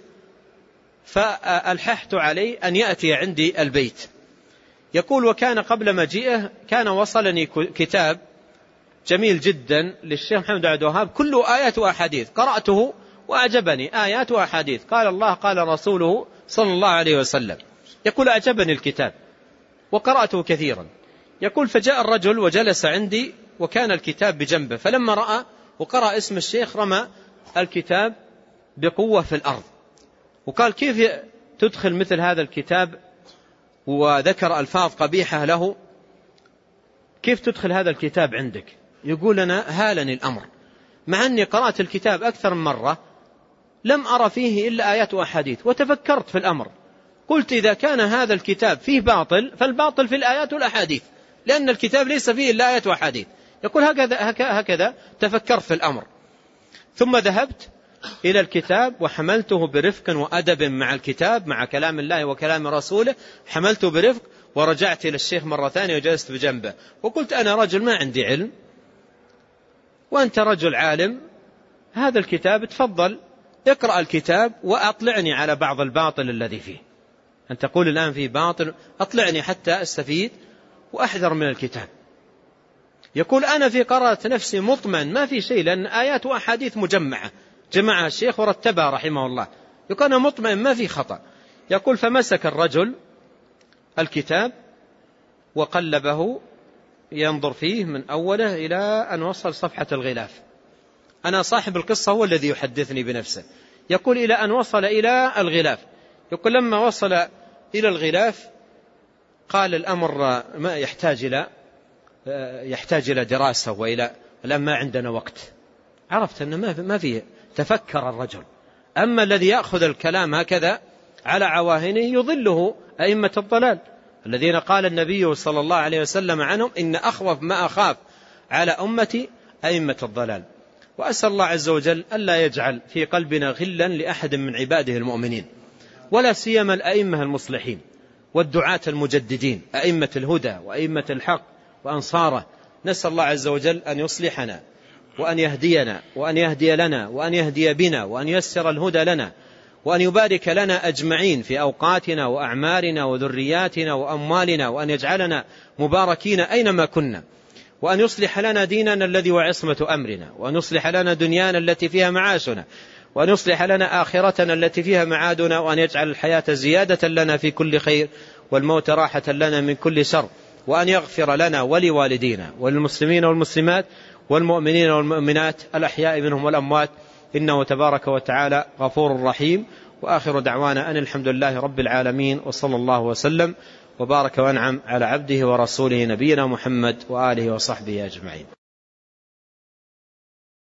فألححت عليه أن يأتي عندي البيت. يقول وكان قبل مجيئه كان وصلني كتاب جميل جدا للشيخ محمد بن عبد الوهاب كله آيات وأحاديث، قرأته وأعجبني، آيات وأحاديث، قال الله قال رسوله صلى الله عليه وسلم. يقول أعجبني الكتاب وقرأته كثيرا. يقول فجاء الرجل وجلس عندي وكان الكتاب بجنبه، فلما رأى وقرأ اسم الشيخ رمى الكتاب بقوة في الأرض وقال كيف تدخل مثل هذا الكتاب، وذكر ألفاظ قبيحة له، كيف تدخل هذا الكتاب عندك؟ يقول أنا هالني الأمر، مع أني قرأت الكتاب أكثر من مرة لم أرى فيه إلا آيات وأحاديث، وتفكرت في الأمر قلت إذا كان هذا الكتاب فيه باطل فالباطل في الآيات والأحاديث، لأن الكتاب ليس فيه إلا آيات وأحاديث. يقول هكذا تفكرت في الأمر، ثم ذهبت إلى الكتاب وحملته برفق وأدب مع الكتاب مع كلام الله وكلام رسوله، حملته برفق ورجعت إلى الشيخ مرة ثانية وجلست بجنبه وقلت أنا رجل ما عندي علم وأنت رجل عالم، هذا الكتاب تفضل اقرأ الكتاب وأطلعني على بعض الباطل الذي فيه، أنت تقول الآن فيه باطل، أطلعني حتى أستفيد وأحذر من الكتاب. يقول أنا في قراءة نفسي مطمئن ما في شيء، لأن آيات وأحاديث مجمعة جمعها الشيخ ورتبها رحمه الله، يقول أنا مطمئن ما في خطأ. يقول فمسك الرجل الكتاب وقلبه ينظر فيه من أوله إلى أن وصل صفحة الغلاف. أنا صاحب القصة هو الذي يحدثني بنفسه. يقول إلى أن وصل إلى الغلاف. يقول لما وصل إلى الغلاف قال الأمر ما يحتاج إلى دراسة وإلى الآن ما عندنا وقت. عرفت أنه ما فيه، تفكر الرجل. أما الذي يأخذ الكلام هكذا على عواهنه يضله أئمة الضلال الذين قال النبي صلى الله عليه وسلم عنهم إن أخوف ما أخاف على أمتي أئمة الضلال. وأسأل الله عز وجل ألا يجعل في قلبنا غلا لأحد من عباده المؤمنين، ولا سيما الأئمة المصلحين والدعاة المجددين أئمة الهدى وأئمة الحق وأنصاره. نسأل الله عز وجل أن يصلحنا وأن يهدينا وأن يهدي لنا وأن يهدي بنا وأن ييسر الهدى لنا، وأن يبارك لنا أجمعين في أوقاتنا وأعمارنا وذرياتنا وأموالنا، وأن يجعلنا مباركين أينما كنا، وأن يصلح لنا ديننا الذي وعصمة أمرنا، وأن يصلح لنا دنيانا التي فيها معاشنا، وأن يصلح لنا آخرتنا التي فيها معادنا، وأن يجعل الحياة زيادة لنا في كل خير والموت راحة لنا من كل شر، وأن يغفر لنا ولوالدينا وللمسلمين والمسلمات والمؤمنين والمؤمنات الأحياء منهم والأموات، إنه تبارك وتعالى غفور رحيم. وآخر دعوانا أن الحمد لله رب العالمين، وصلى الله وسلم وبارك وأنعم على عبده ورسوله نبينا محمد وآله وصحبه أجمعين.